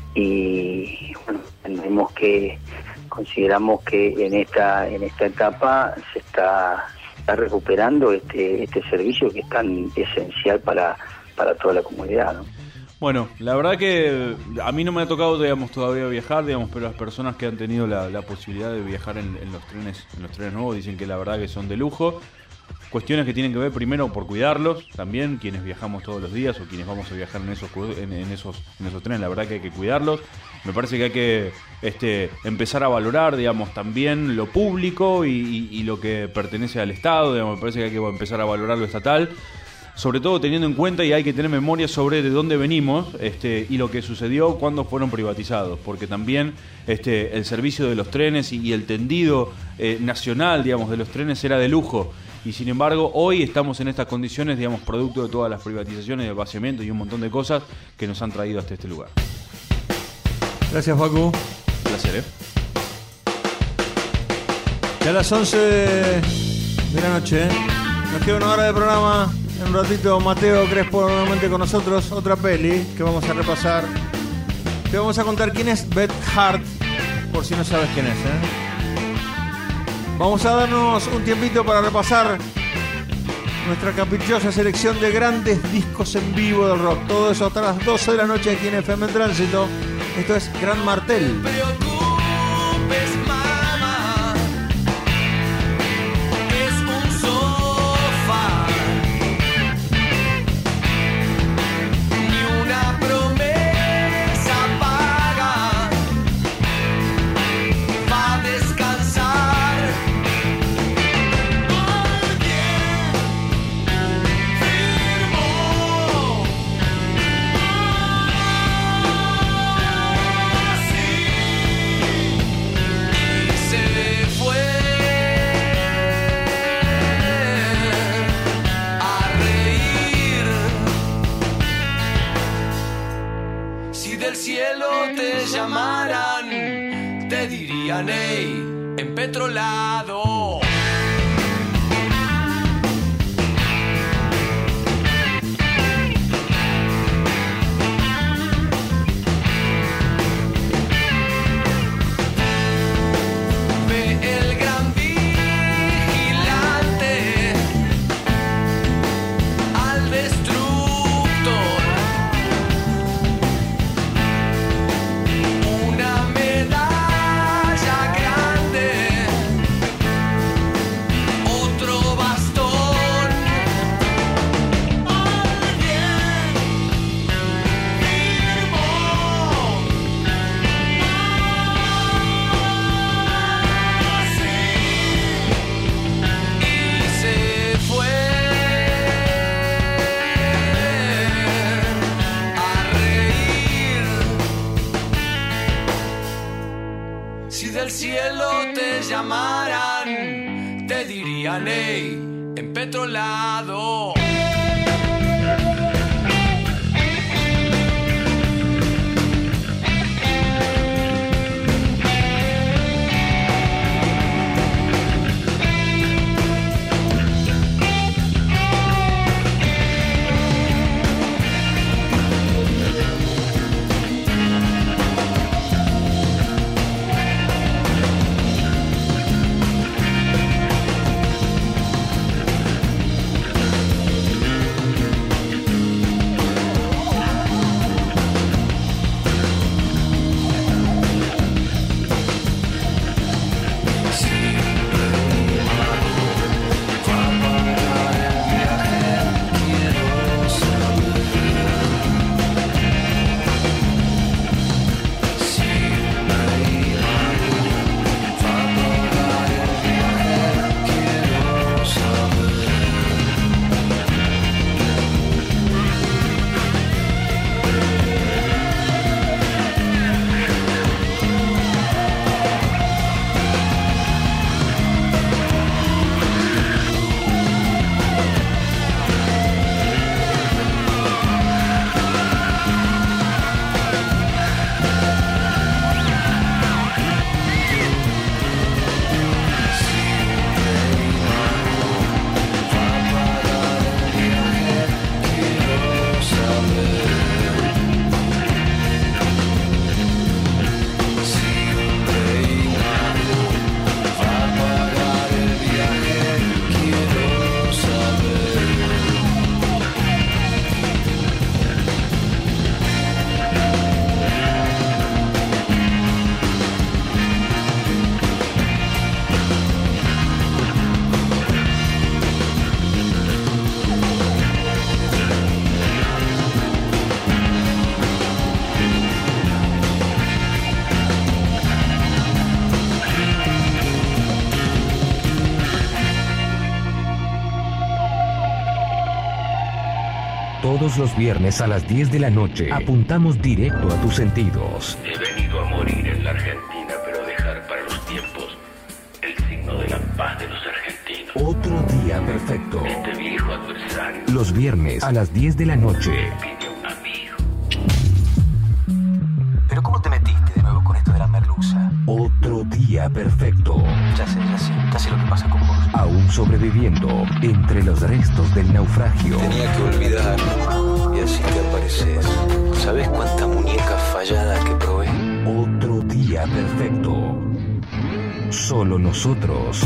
S17: y bueno, entendemos que consideramos que en esta en esta etapa se está, está recuperando este este servicio que es tan esencial para, para toda la comunidad, ¿no?
S9: Bueno, la verdad que a mí no me ha tocado, digamos, todavía viajar, digamos, pero las personas que han tenido la, la posibilidad de viajar en, en los trenes, en los trenes nuevos, dicen que la verdad que son de lujo. Cuestiones que tienen que ver primero por cuidarlos, también quienes viajamos todos los días o quienes vamos a viajar en esos en, en esos en esos trenes, la verdad que hay que cuidarlos. Me parece que hay que este, empezar a valorar, digamos, también lo público y, y, y lo que pertenece al Estado, digamos, me parece que hay que empezar a valorar lo estatal, sobre todo teniendo en cuenta, y hay que tener memoria sobre de dónde venimos este, y lo que sucedió cuando fueron privatizados, porque también este, el servicio de los trenes y, y el tendido eh, nacional, digamos, de los trenes era de lujo. Y sin embargo, hoy estamos en estas condiciones, digamos, producto de todas las privatizaciones, del vaciamiento y un montón de cosas que nos han traído hasta este lugar.
S1: Gracias, Facu.
S9: Placer, ¿eh?
S1: Ya a las once de la noche, ¿eh? Nos queda una hora de programa. En un ratito, Mateo Crespo nuevamente con nosotros. Otra peli que vamos a repasar. Te vamos a contar quién es Beth Hart, por si no sabes quién es, ¿eh? Vamos a darnos un tiempito para repasar nuestra caprichosa selección de grandes discos en vivo del rock. Todo eso hasta las doce de la noche aquí en F M en Tránsito. Esto es Gran Martel.
S13: Llamaran, te dirían, hey, empetrolado. Ve el gran vigilante al destructor. Llamaran, te dirían, hey, empetrolado.
S2: Todos los viernes a las diez de la noche apuntamos directo a tus sentidos.
S18: He venido a morir en la Argentina, pero dejar para los tiempos el signo de la paz de los argentinos.
S2: Otro día perfecto.
S18: Este viejo adversario.
S2: Los viernes a las diez de la noche.
S18: Pide un amigo.
S19: ¿Pero cómo te metiste de nuevo con esto de la merluza?
S2: Otro día perfecto.
S19: Ya sé, ya sé, ya sé lo que pasa con vos.
S2: Aún sobreviviendo entre los restos del naufragio.
S19: Tenía que olvidar y así te apareces. ¿Sabes cuánta muñeca fallada que probé?
S2: Otro día perfecto. Solo nosotros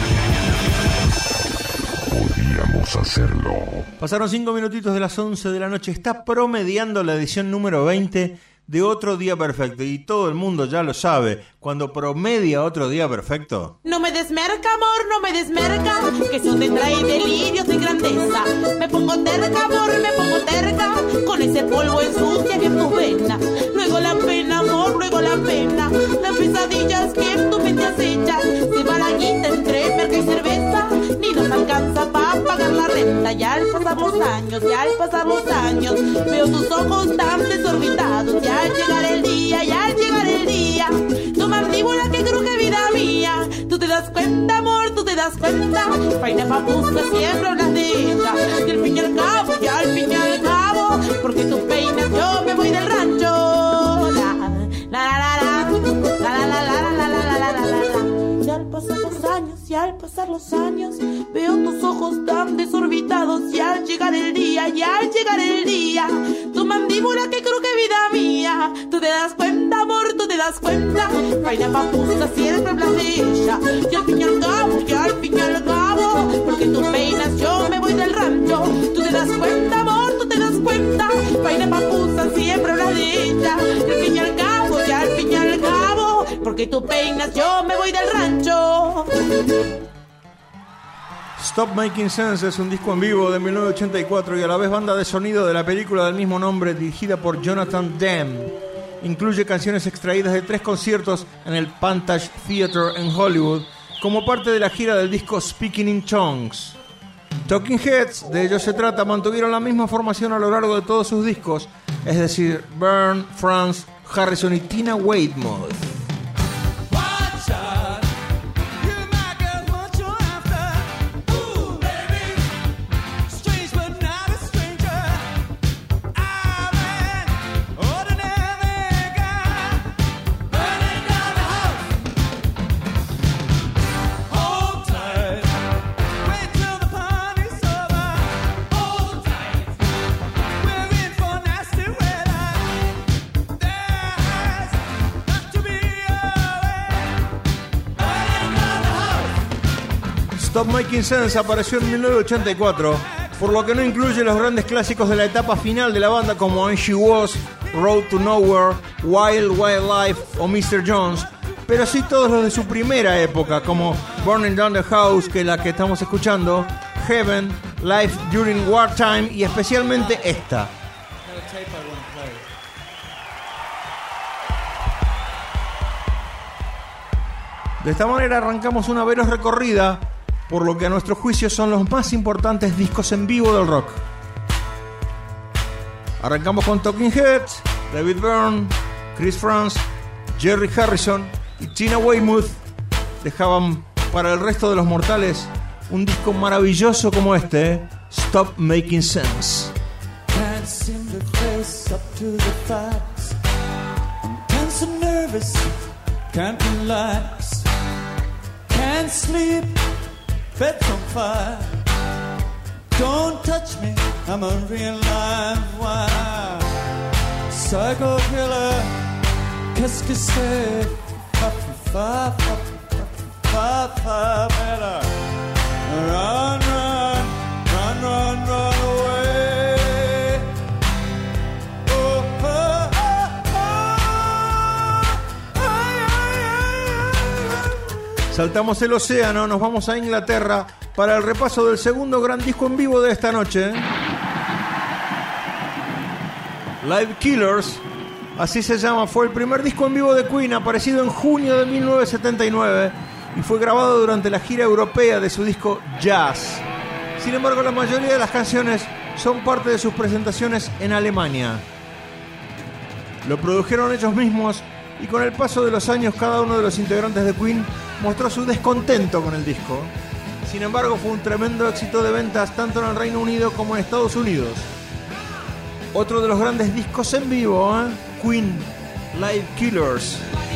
S2: podíamos hacerlo.
S1: Pasaron cinco minutitos de las once de la noche. Está promediando la edición número veinte de Otro Día Perfecto. Y todo el mundo ya lo sabe. Cuando promedia Otro Día Perfecto.
S20: No me desmerca, amor, no me desmerca, que eso te trae delirios de grandeza. Me pongo terca, amor, me pongo terca, con ese polvo ensucia bien tus venas. Luego la pena, amor, luego la pena, las pesadillas que en tu mente acechan. Se va la guita entre merca y cerveza, ni nos alcanza para pagar la renta. Y al pasar los años, y al pasar los años, veo tus ojos tan desorbitados. Y al llegar el día, y al llegar el día, tu mandíbula que cruje, vida mía. Tú te das cuenta, amor, tú te das cuenta. Faina papusa, siempre hablas de ella. Y al fin y al cabo, y al fin y al cabo, porque tú peinas, yo me voy del rancho. La, la, la, la, la, la, la, la, la, la, la, la, la, la. Y al pasar los años, y al pasar los años, veo tus ojos tan desorbitados. Y al llegar el día, y al llegar el día, tu mandíbula que cruje, vida mía. Tú te das cuenta, amor, tú te das cuenta. Faina papusa, siempre hablas de ella. Y al fin y al cabo, y al fin y al cabo, porque tú peinas, yo me voy del rancho. Tú te das cuenta, amor, tú te das cuenta. Faina papusa, siempre hablas de ella. Y al fin y al cabo, y al fin y al cabo, porque tú peinas, yo me voy del rancho.
S1: Stop Making Sense es un disco en vivo de mil novecientos ochenta y cuatro y a la vez banda de sonido de la película del mismo nombre dirigida por Jonathan Demme. Incluye canciones extraídas de tres conciertos en el Pantage Theatre en Hollywood como parte de la gira del disco Speaking in Tongues. Talking Heads, de ellos se trata, mantuvieron la misma formación a lo largo de todos sus discos, es decir, Byrne, Franz, Harrison y Tina Weymouth. Stop Making Sense apareció en mil novecientos ochenta y cuatro, por lo que no incluye los grandes clásicos de la etapa final de la banda como And She Was, Road to Nowhere, Wild Wild Life o mister Jones, pero sí todos los de su primera época como Burning Down the House, que es la que estamos escuchando, Heaven, Life During Wartime y especialmente esta. De esta manera arrancamos una veloz recorrida por lo que a nuestro juicio son los más importantes discos en vivo del rock. Arrancamos con Talking Heads, David Byrne, Chris Frantz, Jerry Harrison y Tina Weymouth dejaban para el resto de los mortales un disco maravilloso como este, ¿eh? Stop Making Sense.
S3: Can't seem to face up to the facts. I'm tense and nervous, can't relax, can't sleep, bed's on fire. Don't touch me, I'm a real live wire. Psycho killer, qu'est-ce que c'est? Fa fa fa fa fa fa better. Run, run, run, run, run away. Oh, oh, oh, oh. Ay, ay, ay, ay.
S1: Saltamos el océano, nos vamos a Inglaterra para el repaso del segundo gran disco en vivo de esta noche. Live Killers, así se llama, fue el primer disco en vivo de Queen, aparecido en junio de mil novecientos setenta y nueve y fue grabado durante la gira europea de su disco Jazz. Sin embargo, la mayoría de las canciones son parte de sus presentaciones en Alemania. Lo produjeron ellos mismos y con el paso de los años cada uno de los integrantes de Queen mostró su descontento con el disco. Sin embargo, fue un tremendo éxito de ventas tanto en el Reino Unido como en Estados Unidos. Otro de los grandes discos en vivo, ¿eh? Queen Live Killers.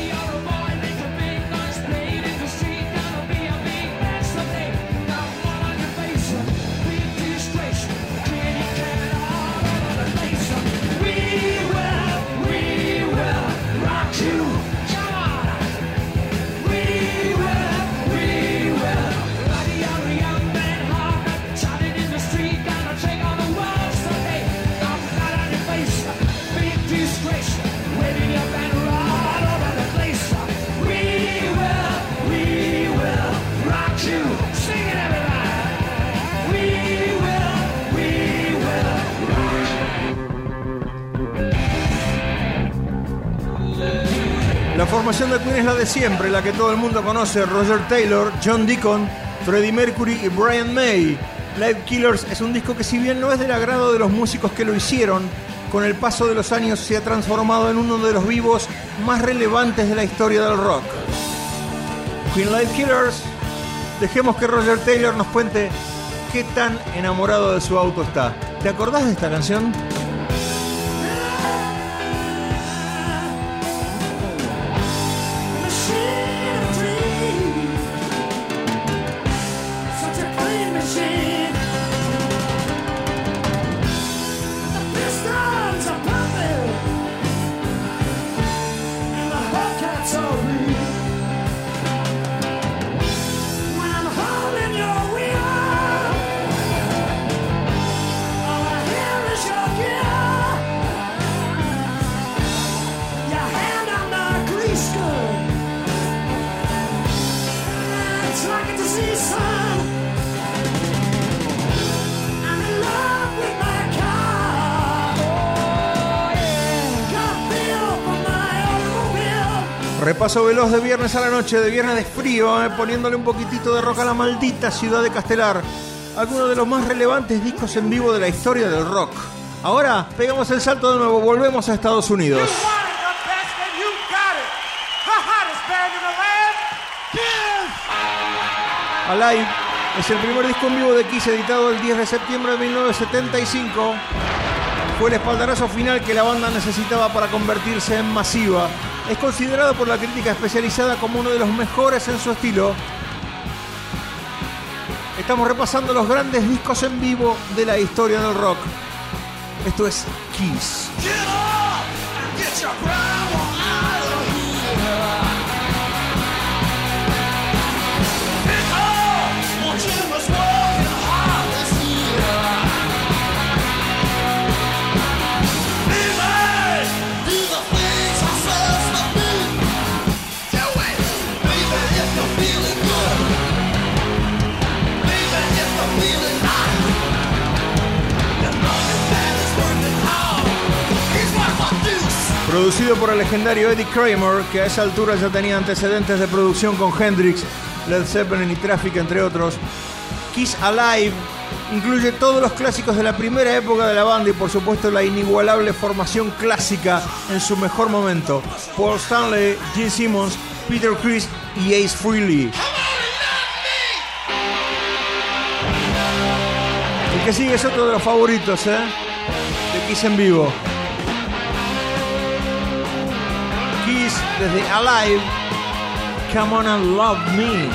S1: La formación de Queen es la de siempre, la que todo el mundo conoce: Roger Taylor, John Deacon, Freddie Mercury y Brian May. Live Killers es un disco que, si bien no es del agrado de los músicos que lo hicieron, con el paso de los años se ha transformado en uno de los vivos más relevantes de la historia del rock. Queen Live Killers, dejemos que Roger Taylor nos cuente qué tan enamorado de su auto está. ¿Te acordás de esta canción? Repaso veloz de viernes a la noche, de viernes de frío, eh, poniéndole un poquitito de rock a la maldita ciudad de Castelar. Algunos de los más relevantes discos en vivo de la historia del rock. Ahora pegamos el salto de nuevo, volvemos a Estados Unidos. Alive es el primer disco en vivo de Kiss, editado el diez de septiembre de mil novecientos setenta y cinco. Fue el espaldarazo final que la banda necesitaba para convertirse en masiva. Es considerado por la crítica especializada como uno de los mejores en su estilo. Estamos repasando los grandes discos en vivo de la historia del rock. Esto es Kiss. Producido por el legendario Eddie Kramer, que a esa altura ya tenía antecedentes de producción con Hendrix, Led Zeppelin y Traffic, entre otros. Kiss Alive incluye todos los clásicos de la primera época de la banda y, por supuesto, la inigualable formación clásica en su mejor momento: Paul Stanley, Gene Simmons, Peter Criss y Ace Frehley. El que sigue es otro de los favoritos, ¿eh? de Kiss en vivo. Kiss desde Alive, Come On and Love Me.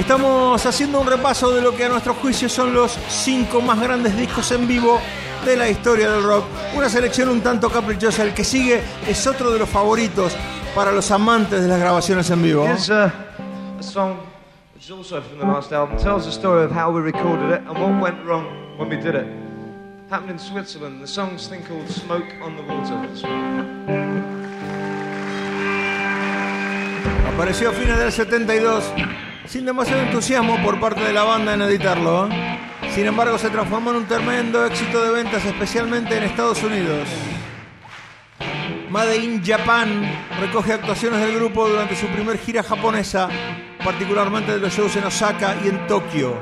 S1: Estamos haciendo un repaso de lo que a nuestro juicio son los cinco más grandes discos en vivo de la historia del rock. Una selección un tanto caprichosa. El que sigue es otro de los favoritos para los amantes de las grabaciones en vivo.
S21: Here's uh, a song which is also from the last album. Tells the story of how we recorded it and what went wrong when we did it. Happened in Switzerland. The song's thing called Smoke on the Water.
S1: Apareció a fines del setenta y dos sin demasiado entusiasmo por parte de la banda en editarlo. Sin embargo, se transformó en un tremendo éxito de ventas, especialmente en Estados Unidos. Made in Japan recoge actuaciones del grupo durante su primer gira japonesa, particularmente de los shows en Osaka y en Tokio.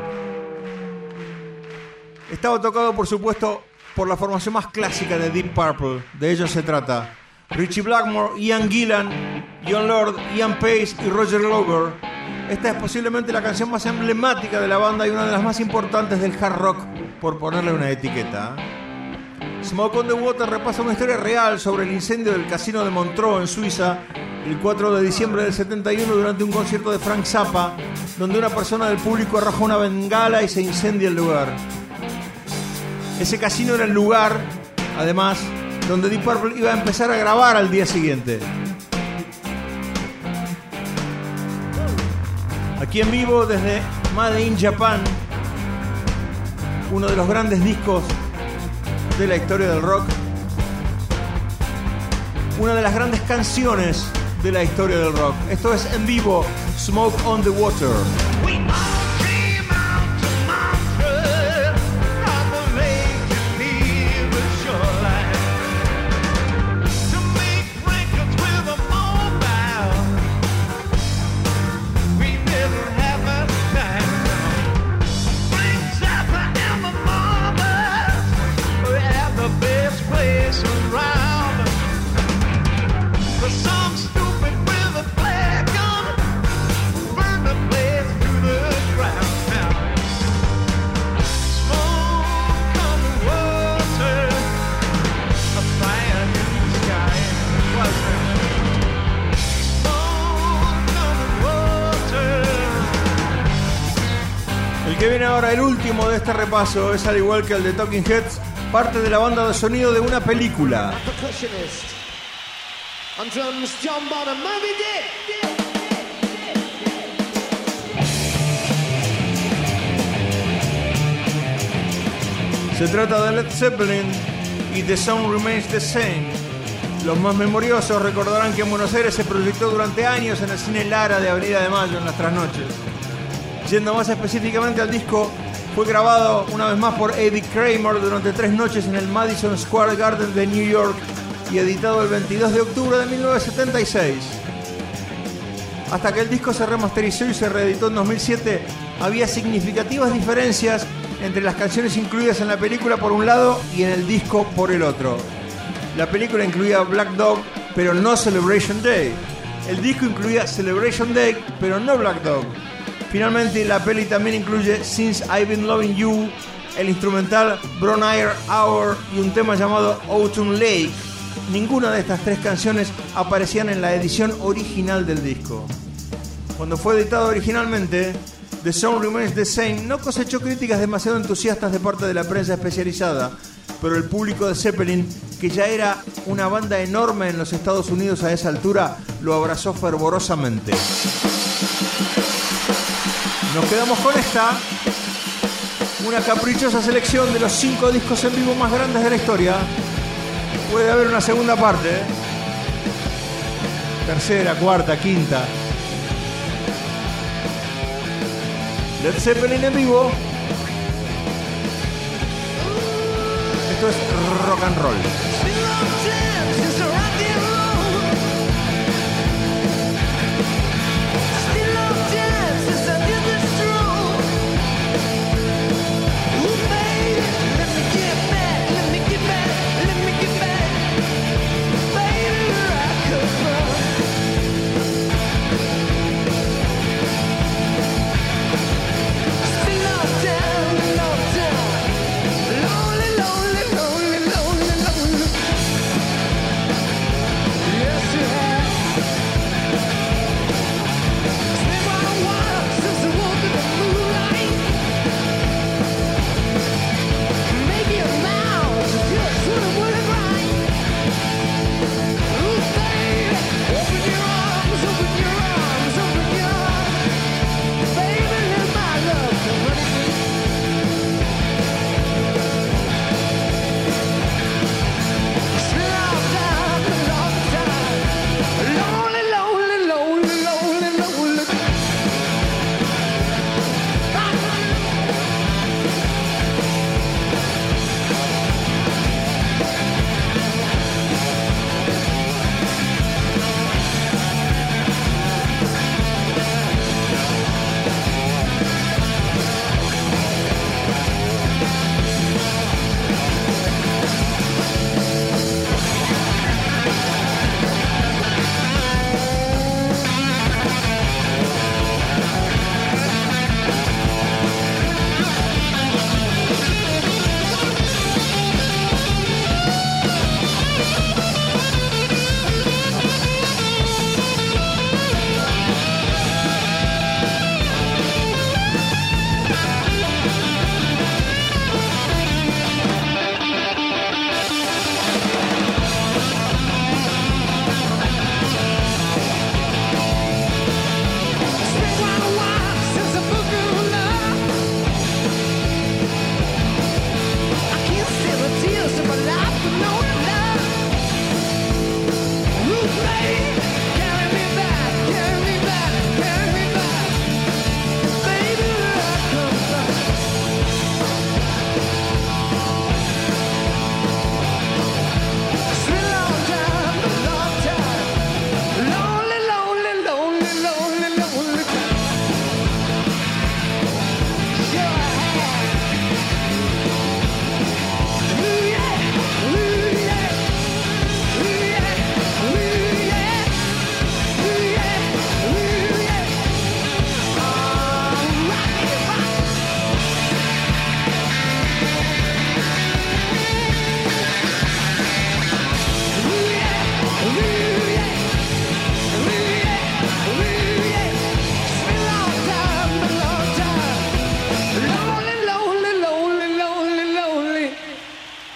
S1: Estaba tocado, por supuesto, por la formación más clásica de Deep Purple. De ellos se trata. Ritchie Blackmore, Ian Gillan, Jon Lord, Ian Pace y Roger Glover. Esta es posiblemente la canción más emblemática de la banda y una de las más importantes del hard rock, por ponerle una etiqueta. Smoke on the Water repasa una historia real sobre el incendio del casino de Montreux en Suiza el cuatro de diciembre del setenta y uno durante un concierto de Frank Zappa, donde una persona del público arroja una bengala y se incendia el lugar. Ese casino era el lugar, además, donde Deep Purple iba a empezar a grabar al día siguiente. Aquí en vivo desde Made in Japan, uno de los grandes discos de la historia del rock, una de las grandes canciones de la historia del rock. Esto es en vivo, Smoke on the Water. Que viene ahora, el último de este repaso, es al igual que el de Talking Heads, parte de la banda de sonido de una película. Se trata de Led Zeppelin y The Sound Remains the Same. Los más memoriosos recordarán que en Buenos Aires se proyectó durante años en el cine Lara de Avenida de Mayo en las trasnoches. Yendo más específicamente al disco, fue grabado una vez más por Eddie Kramer durante tres noches en el Madison Square Garden de New York y editado el veintidós de octubre de mil novecientos setenta y seis. Hasta que el disco se remasterizó y se reeditó en dos mil siete, había significativas diferencias entre las canciones incluidas en la película por un lado y en el disco por el otro. La película incluía Black Dog, pero no Celebration Day. El disco incluía Celebration Day, pero no Black Dog. Finalmente, la peli también incluye Since I've Been Loving You, el instrumental Brown Eyre Hour y un tema llamado Autumn Lake. Ninguna de estas tres canciones aparecían en la edición original del disco. Cuando fue editado originalmente, The Sound Remains the Same no cosechó críticas demasiado entusiastas de parte de la prensa especializada, pero el público de Zeppelin, que ya era una banda enorme en los Estados Unidos a esa altura, lo abrazó fervorosamente. Nos quedamos con esta, una caprichosa selección de los cinco discos en vivo más grandes de la historia. Puede haber una segunda parte, ¿eh? Tercera, cuarta, quinta. Led Zeppelin en vivo. Esto es rock and roll.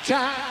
S3: time.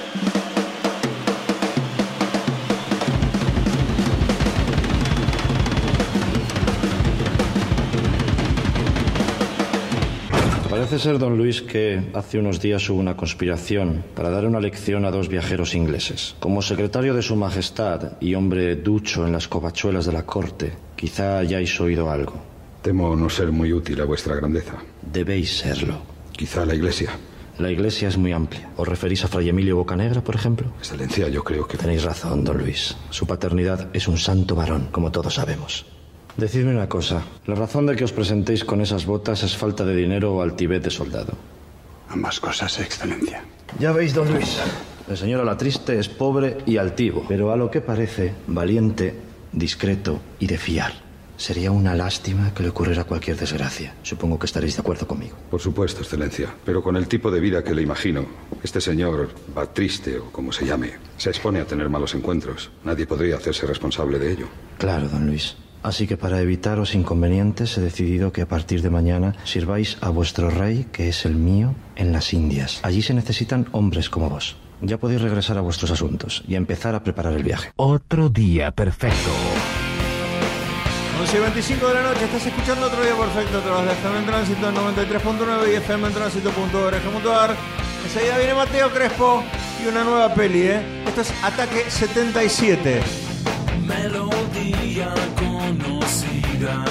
S4: Parece ser, don Luis, que hace unos días hubo una conspiración para dar una lección a dos viajeros ingleses. Como secretario de su majestad y hombre ducho en las covachuelas de la corte, quizá hayáis oído algo.
S22: Temo no ser muy útil a vuestra grandeza.
S4: Debéis serlo.
S22: Quizá la iglesia.
S4: La iglesia es muy amplia. ¿Os referís a Fray Emilio Bocanegra, por ejemplo?
S22: Excelencia, yo creo que...
S4: Tenéis razón, don Luis. Su paternidad es un santo varón, como todos sabemos. Decidme una cosa. La razón de que os presentéis con esas botas es falta de dinero o altivez de soldado.
S22: Ambas cosas, excelencia.
S4: Ya veis, don Luis. El señor Alatriste es pobre y altivo, pero a lo que parece, valiente, discreto y de fiar. Sería una lástima que le ocurriera cualquier desgracia. Supongo que estaréis de acuerdo conmigo.
S22: Por supuesto, excelencia. Pero con el tipo de vida que le imagino, este señor Batriste, o como se llame, se expone a tener malos encuentros. Nadie podría hacerse responsable de ello.
S4: Claro, don Luis. Así que para evitaros inconvenientes he decidido que a partir de mañana sirváis a vuestro rey, que es el mío, en las Indias. Allí se necesitan hombres como vos. Ya podéis regresar a vuestros asuntos y empezar a preparar el viaje.
S2: Otro día perfecto.
S1: once y veinticinco de la noche, estás escuchando Otro Día Perfecto a través de F M en Tránsito en noventa y tres punto nueve y F M en Tránsito punto org punto a r. Enseguida viene Mateo Crespo y una nueva peli, ¿eh? Esto es Ataque setenta y siete.
S15: Melodía conocida,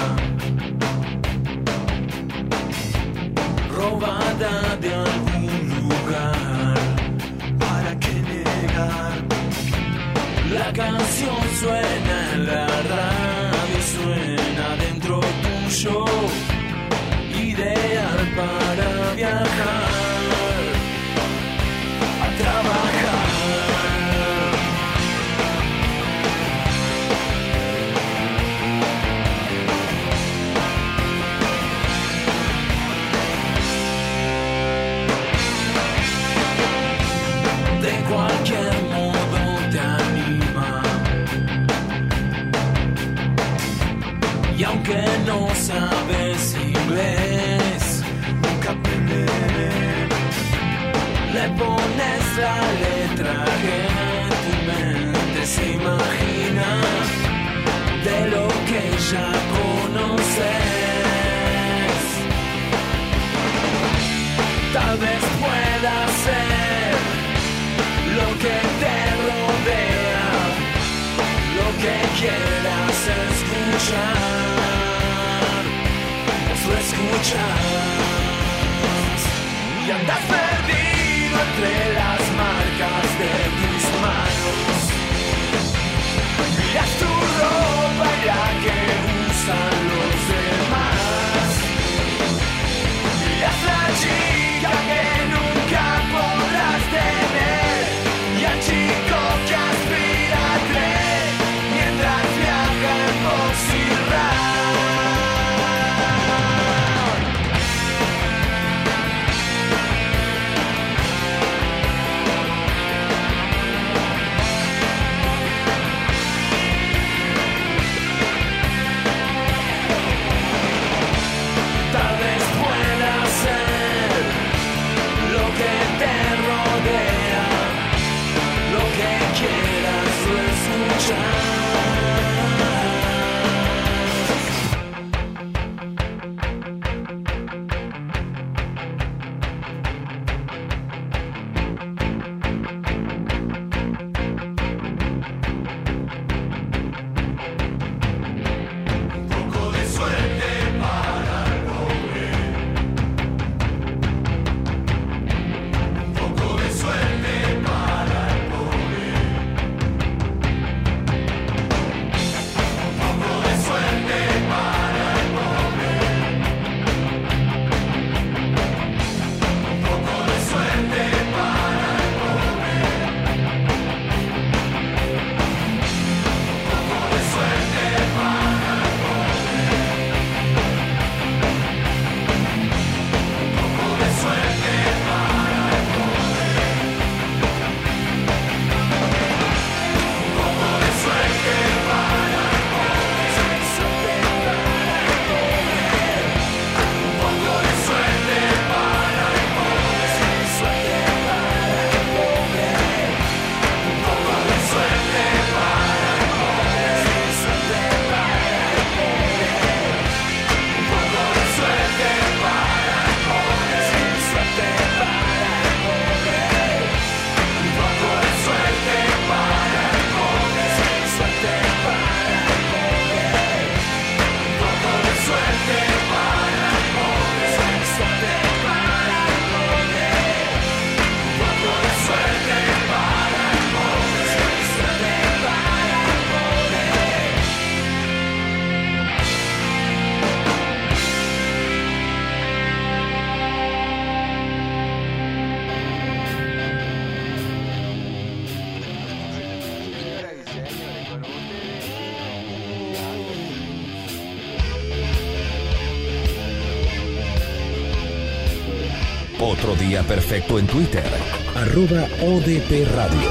S15: robada de algún lugar. ¿Para qué negar? La canción suena en la radio, suena dentro tuyo, ideal para viajar, a trabajar. Cualquier modo te anima, y aunque no sabes inglés, nunca aprenderé. Le pones la letra que tu mente se imagina de lo que ya conoces. Tal vez pueda ser lo que te rodea, lo que quieras escuchar, vos lo escuchas y andas perdido entre las marcas de tus manos. Miras tu ropa y la que usan los demás, miras la chica que nunca podrás tener y al chico que aspira a creer mientras viaja en Boxy Ride.
S5: Otro Día Perfecto en Twitter, arroba O D P Radio.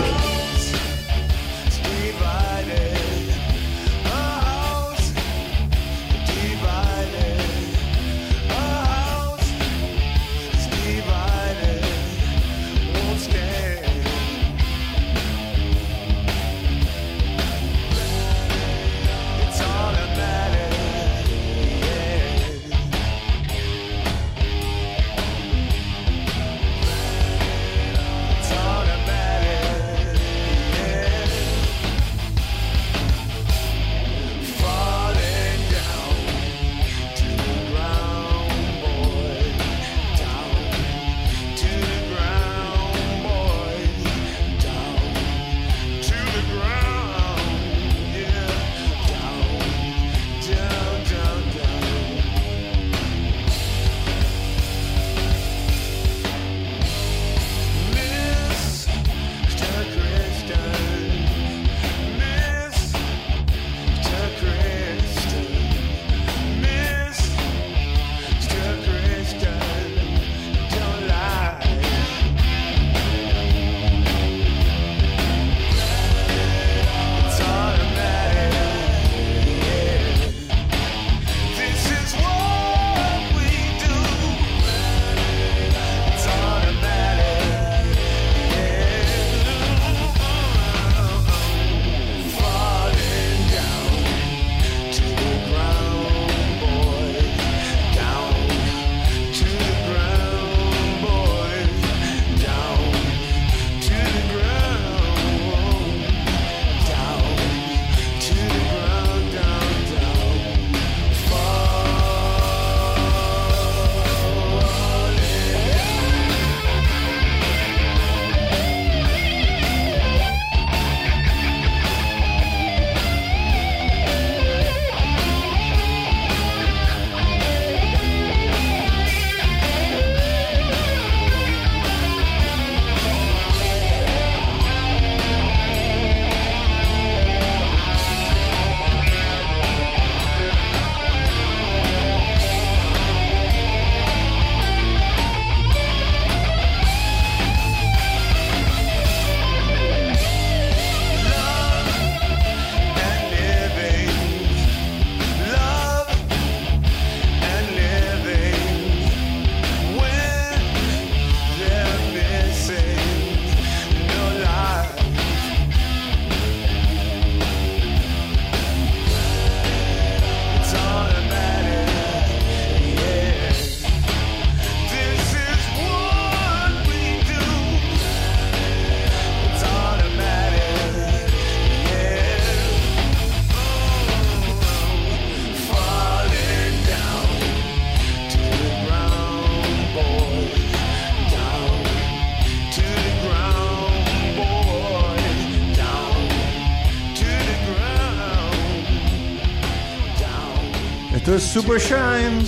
S1: Esto es Super Shine.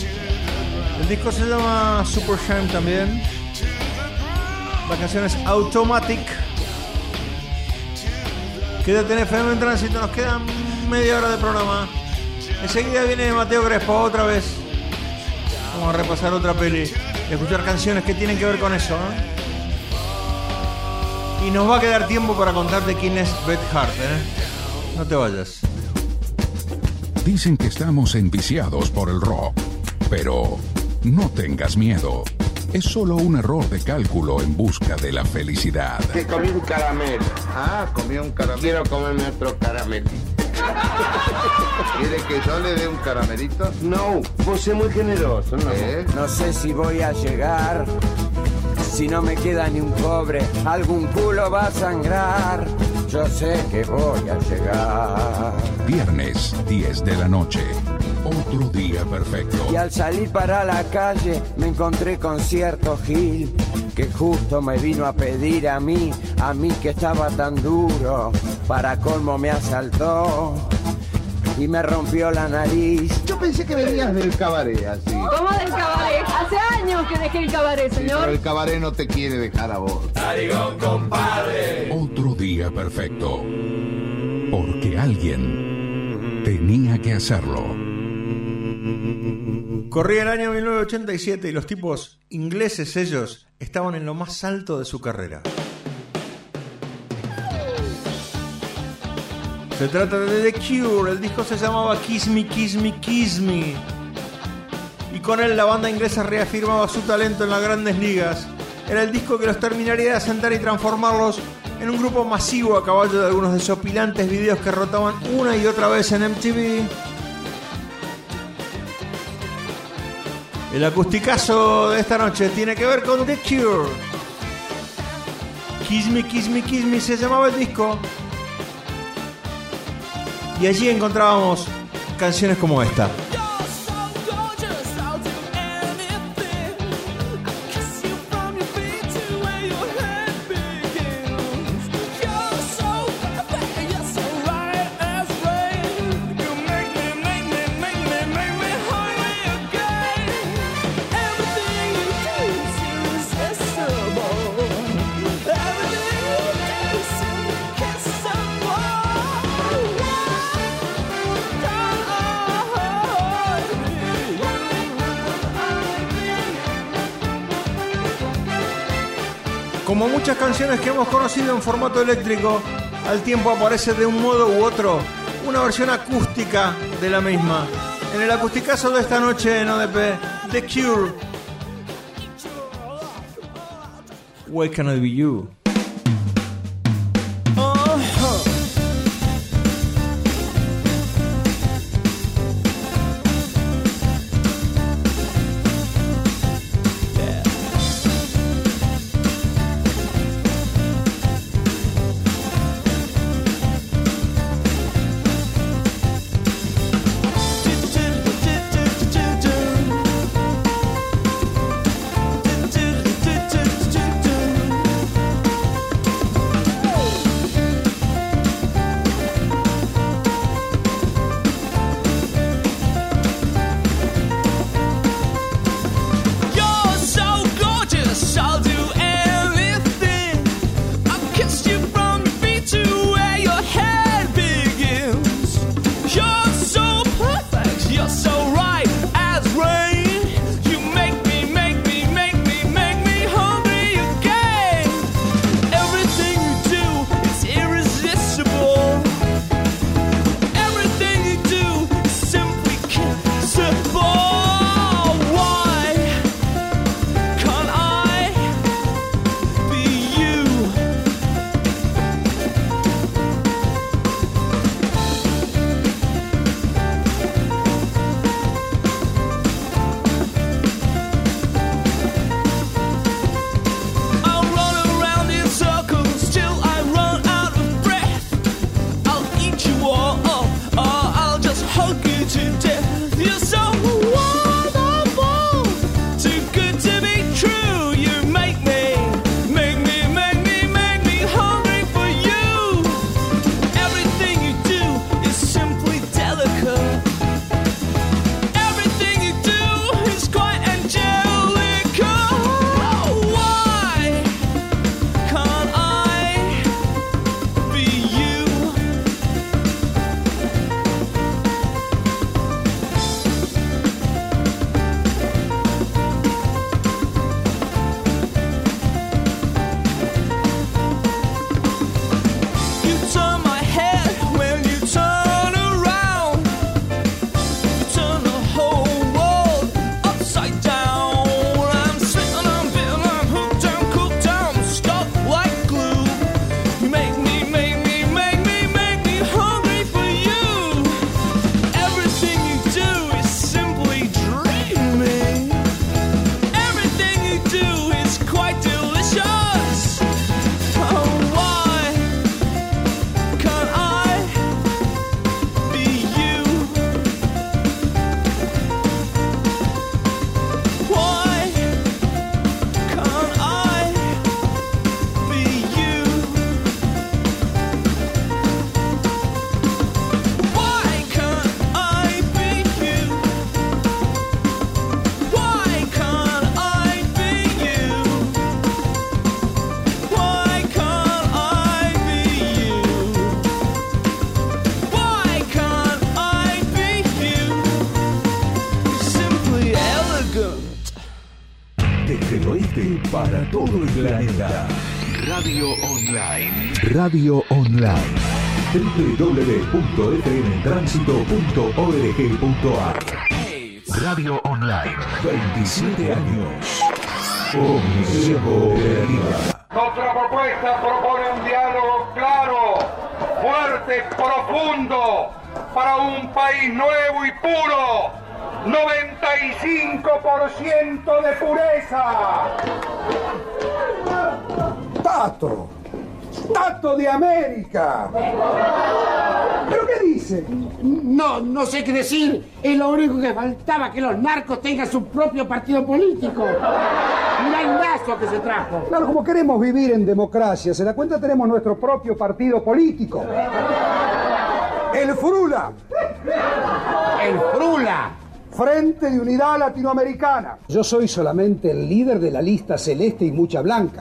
S1: El disco se llama Super Shine también. La canción es Automatic. Quédate en F M en Tránsito. Nos queda media hora de programa. Enseguida viene Mateo Crespo otra vez. Vamos a repasar otra peli y escuchar canciones que tienen que ver con eso, ¿eh? Y nos va a quedar tiempo para contarte quién es Beth Hart, ¿eh? No te vayas.
S6: Dicen que estamos enviciados por el rock, pero no tengas miedo. Es solo un error de cálculo en busca de la felicidad.
S23: Que comí un caramelo. Ah, comí un caramelo. Quiero comerme otro caramelito. ¿Quiere que yo le dé un caramelito? No, vos es muy generoso, ¿no? ¿Eh?
S24: No sé si voy a llegar. Si no me queda ni un cobre, algún culo va a sangrar. Yo sé que voy a llegar.
S6: Viernes, diez de la noche. Otro día perfecto.
S24: Y al salir para la calle me encontré con cierto Gil que justo me vino a pedir a mí, a mí que estaba tan duro. Para colmo me asaltó y me rompió la nariz.
S23: Yo pensé que venías del cabaret, así.
S25: ¿Cómo del cabaret? Hace años que dejé el cabaret, señor. Sí,
S23: pero el cabaret no te quiere dejar a vos.
S13: Narigón, compadre.
S6: Otro día perfecto. Porque alguien tenía que hacerlo.
S1: Corría el año mil novecientos ochenta y siete y los tipos ingleses, ellos, estaban en lo más alto de su carrera. Se trata de The Cure, el disco se llamaba Kiss Me, Kiss Me, Kiss Me. Y con él la banda inglesa reafirmaba su talento en las grandes ligas. Era el disco que los terminaría de asentar y transformarlos en un grupo masivo a caballo de algunos desopilantes videos que rotaban una y otra vez en M T V. El acusticazo de esta noche tiene que ver con The Cure. Kiss Me, Kiss Me, Kiss Me se llamaba el disco. Y allí encontrábamos canciones como esta. Como muchas canciones que hemos conocido en formato eléctrico, al tiempo aparece de un modo u otro una versión acústica de la misma. En el acusticazo de esta noche en O D P, The Cure, Why Can't It Be You?
S5: Transmite para todo el planeta.
S19: Radio Online.
S5: Radio Online. doble u doble u doble u punto f m tránsito punto org punto a r. Radio Online. veintisiete años. Comisión Cooperativa.
S7: Nuestra propuesta propone un diálogo claro, fuerte, profundo, para un país nuevo y puro. noventa y cinco por ciento de pureza.
S10: Tato. Tato de América. ¿Pero qué dice?
S11: No, no sé qué decir. Es lo único que faltaba, que los narcos tengan su propio partido político. Un lazo que se trajo.
S10: Claro, como queremos vivir en democracia, se da cuenta, tenemos nuestro propio partido político. El FRULA.
S11: El FRULA.
S10: Frente de Unidad Latinoamericana. Yo soy solamente el líder de la lista celeste y mucha blanca.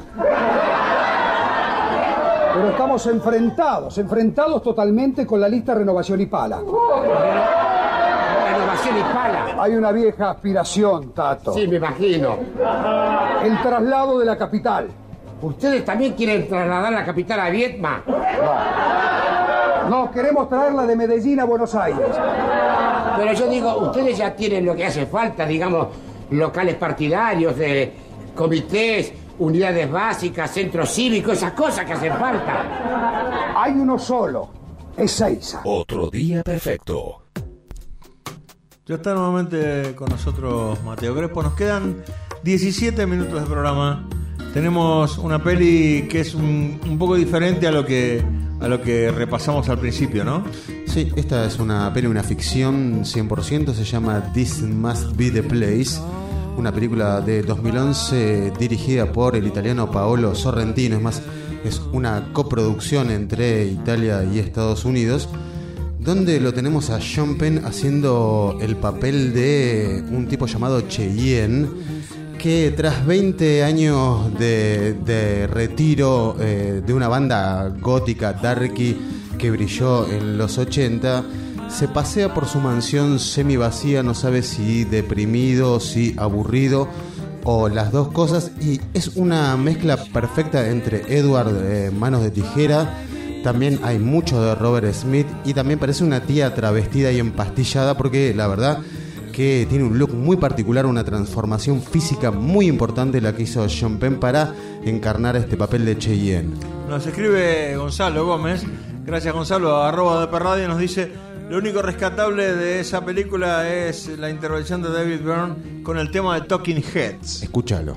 S10: Pero estamos enfrentados, enfrentados totalmente con la lista Renovación y Pala.
S11: Renovación y Pala.
S10: Hay una vieja aspiración, Tato.
S11: Sí, me imagino.
S10: El traslado de la capital.
S11: ¿Ustedes también quieren trasladar la capital a Vietma?
S10: No. No, queremos traerla de Medellín a Buenos Aires.
S11: Pero yo digo, ustedes ya tienen lo que hace falta, digamos, locales partidarios, de comités, unidades básicas, centros cívicos, esas cosas que hacen falta.
S10: Hay uno solo, es Seiza.
S5: Otro día perfecto.
S1: Ya está nuevamente con nosotros Mateo Crespo. Nos quedan diecisiete minutos de programa. Tenemos una peli que es un, un poco diferente a lo que a lo que repasamos al principio, ¿no?
S8: Sí, esta es una peli, una ficción cien por ciento. Se llama This Must Be the Place. Una película de dos mil once dirigida por el italiano Paolo Sorrentino. Es más, es una coproducción entre Italia y Estados Unidos, donde lo tenemos a Sean Penn haciendo el papel de un tipo llamado Cheyenne, que tras veinte años de, de retiro eh, de una banda gótica, darky, que brilló en los ochenta, se pasea por su mansión semi vacía, no sabe si deprimido, si aburrido o las dos cosas, y es una mezcla perfecta entre Edward eh, Manos de Tijera. También hay mucho de Robert Smith y también parece una tía travestida y empastillada, porque la verdad que tiene un look muy particular, una transformación física muy importante la que hizo Sean Penn para encarnar este papel de Cheyenne.
S1: Nos escribe Gonzalo Gómez, gracias Gonzalo, a arroba de Perradio, nos dice: lo único rescatable de esa película es la intervención de David Byrne con el tema de Talking Heads.
S8: Escúchalo.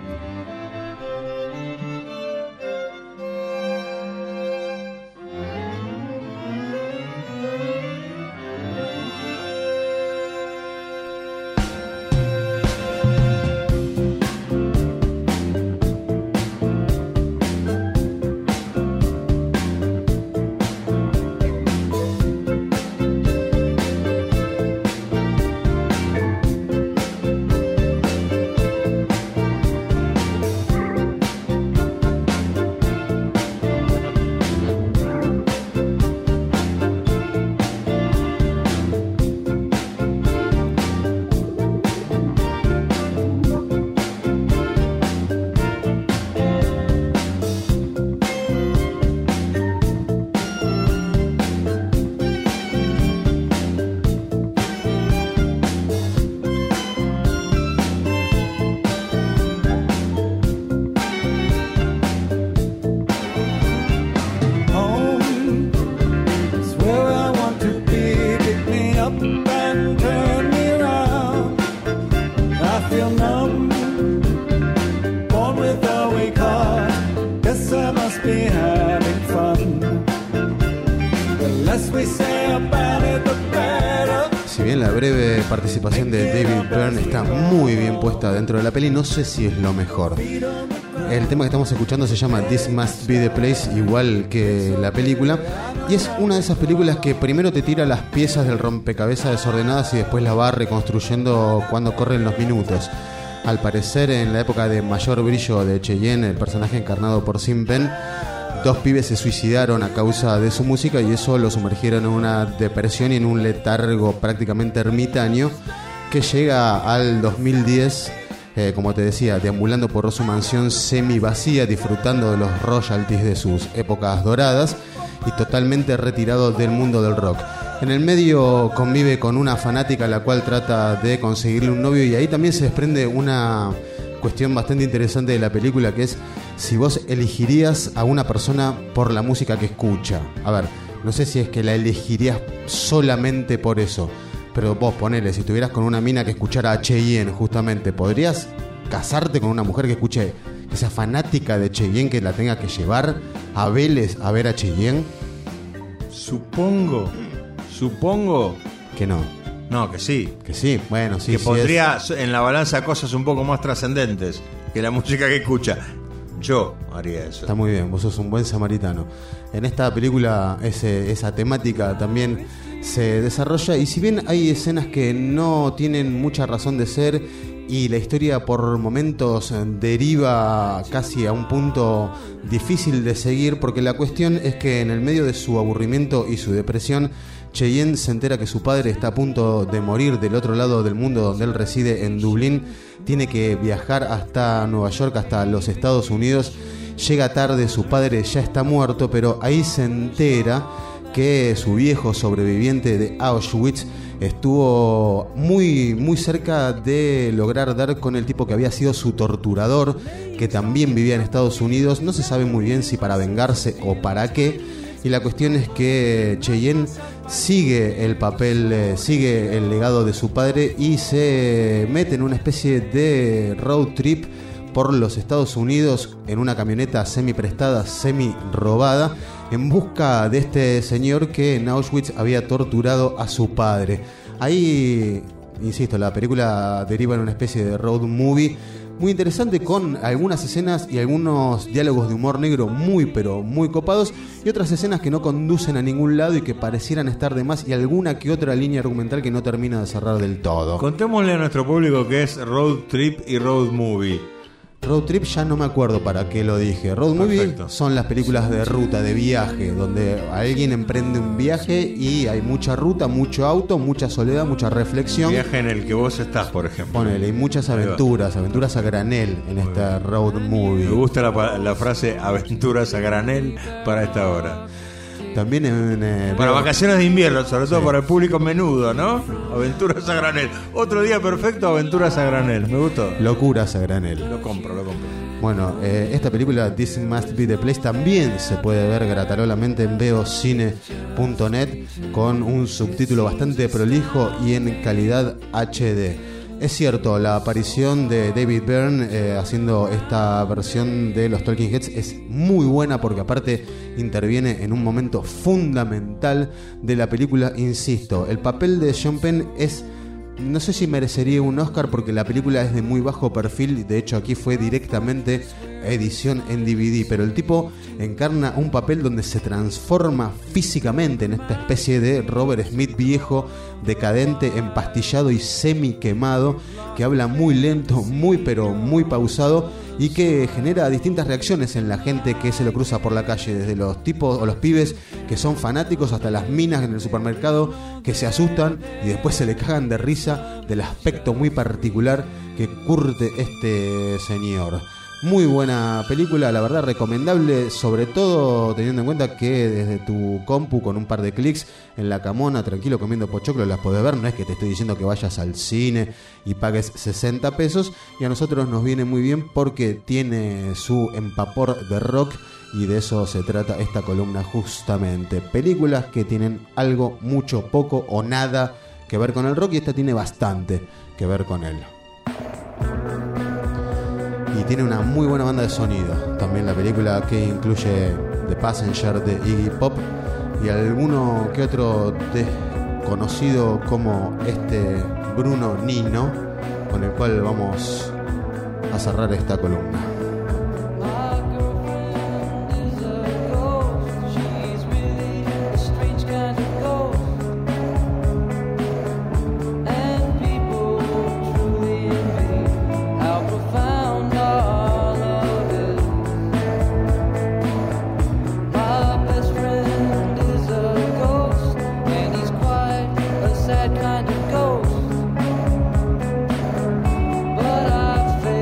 S8: Si bien la breve participación de David Byrne está muy bien puesta dentro de la peli, no sé si es lo mejor. El tema que estamos escuchando se llama This Must Be the Place, igual que la película, y es una de esas películas que primero te tira las piezas del rompecabezas desordenadas y después las va reconstruyendo cuando corren los minutos. Al parecer, en la época de mayor brillo de Cheyenne, el personaje encarnado por Sean Penn, dos pibes se suicidaron a causa de su música y eso lo sumergieron en una depresión y en un letargo prácticamente ermitaño, que llega al dos mil diez eh, como te decía, deambulando por su mansión semi vacía, disfrutando de los royalties de sus épocas doradas y totalmente retirado del mundo del rock. En el medio convive con una fanática a la cual trata de conseguirle un novio, y ahí también se desprende una cuestión bastante interesante de la película, que es si vos elegirías a una persona por la música que escucha. A ver, no sé si es que la elegirías solamente por eso, pero vos ponele, si estuvieras con una mina que escuchara a Cheyenne justamente, ¿podrías casarte con una mujer que escuche, que sea fanática de Cheyenne, que la tenga que llevar a Vélez a ver a Cheyenne?
S1: Supongo, supongo
S8: que no.
S1: No, que sí.
S8: Que sí, bueno, sí.
S1: Que
S8: sí
S1: pondría
S8: es...
S1: en la balanza cosas un poco más trascendentes que la música que escucha. Yo haría eso.
S8: Está muy bien, vos sos un buen samaritano. En esta película ese, esa temática también se desarrolla, y si bien hay escenas que no tienen mucha razón de ser y la historia por momentos deriva casi a un punto difícil de seguir, porque la cuestión es que en el medio de su aburrimiento y su depresión, Cheyenne se entera que su padre está a punto de morir del otro lado del mundo, donde él reside en Dublín. Tiene que viajar hasta Nueva York, hasta los Estados Unidos. Llega tarde, su padre ya está muerto, pero ahí se entera que su viejo sobreviviente de Auschwitz estuvo muy, muy cerca de lograr dar con el tipo que había sido su torturador, que también vivía en Estados Unidos. No se sabe muy bien si para vengarse o para qué. Y la cuestión es que Cheyenne sigue el papel, eh, sigue el legado de su padre y se mete en una especie de road trip por los Estados Unidos en una camioneta semi prestada, semi robada, en busca de este señor que en Auschwitz había torturado a su padre. Ahí, insisto, la película deriva en una especie de road movie muy interesante, con algunas escenas y algunos diálogos de humor negro muy pero muy copados, y otras escenas que no conducen a ningún lado y que parecieran estar de más, y alguna que otra línea argumental que no termina de cerrar del todo.
S1: Contémosle a nuestro público que es road trip y road movie.
S8: Road trip ya no me acuerdo para qué lo dije. Road movie
S1: Perfecto.
S8: Son las películas de ruta, de viaje, donde alguien emprende un viaje y hay mucha ruta, mucho auto, mucha soledad, mucha reflexión.
S1: Viaje en el que vos estás, por ejemplo.
S8: Ponele, hay muchas aventuras, aventuras a granel en esta road movie.
S1: Me gusta la, la frase aventuras a granel para esta hora.
S8: También en... Eh,
S1: para
S8: veo...
S1: vacaciones de invierno, sobre todo sí. Para el público menudo, ¿no? Aventuras a granel. Otro día perfecto, aventuras a granel. Me gustó.
S8: Locuras a granel.
S1: Lo compro, lo compro.
S8: Bueno, eh, esta película This Must Be The Place también se puede ver gratarolamente en veocine punto net con un subtítulo bastante prolijo y en calidad H D. Es cierto, la aparición de David Byrne eh, haciendo esta versión de los Talking Heads es muy buena, porque aparte interviene en un momento fundamental de la película. Insisto, el papel de Sean Penn es... no sé si merecería un Oscar, porque la película es de muy bajo perfil. De hecho, aquí fue directamente edición en D V D, pero el tipo encarna un papel donde se transforma físicamente en esta especie de Robert Smith viejo, decadente, empastillado y semi quemado, que habla muy lento, muy pero muy pausado, y que genera distintas reacciones en la gente que se lo cruza por la calle, desde los tipos o los pibes que son fanáticos hasta las minas en el supermercado que se asustan y después se le cagan de risa del aspecto muy particular que curte este señor. Muy buena película, la verdad, recomendable, sobre todo teniendo en cuenta que desde tu compu, con un par de clics en la camona, tranquilo comiendo pochoclo, las podés ver. No es que te estoy diciendo que vayas al cine y pagues sesenta pesos, y a nosotros nos viene muy bien porque tiene su empapor de rock, y de eso se trata esta columna justamente. Películas que tienen algo, mucho, poco o nada que ver con el rock, y esta tiene bastante que ver con él. Y tiene una muy buena banda de sonido también la película, que incluye The Passenger de Iggy Pop y alguno que otro desconocido como este Bruno Nino, con el cual vamos a cerrar esta columna.
S15: Sad kind of ghost, but I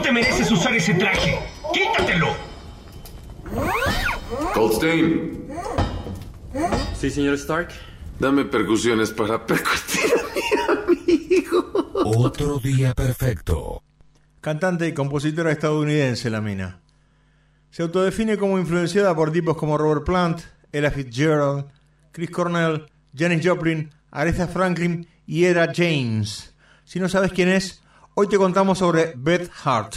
S9: No te mereces usar ese traje. ¡Quítatelo!
S12: Goldstein.
S14: Sí, señor Stark.
S12: Dame percusiones para percutir a mi amigo.
S5: Otro día perfecto.
S1: Cantante y compositora estadounidense, la mina. Se autodefine como influenciada por tipos como Robert Plant, Ella Fitzgerald, Chris Cornell, Janis Joplin, Aretha Franklin y Etta James. Si no sabes quién es, hoy te contamos sobre Beth Hart.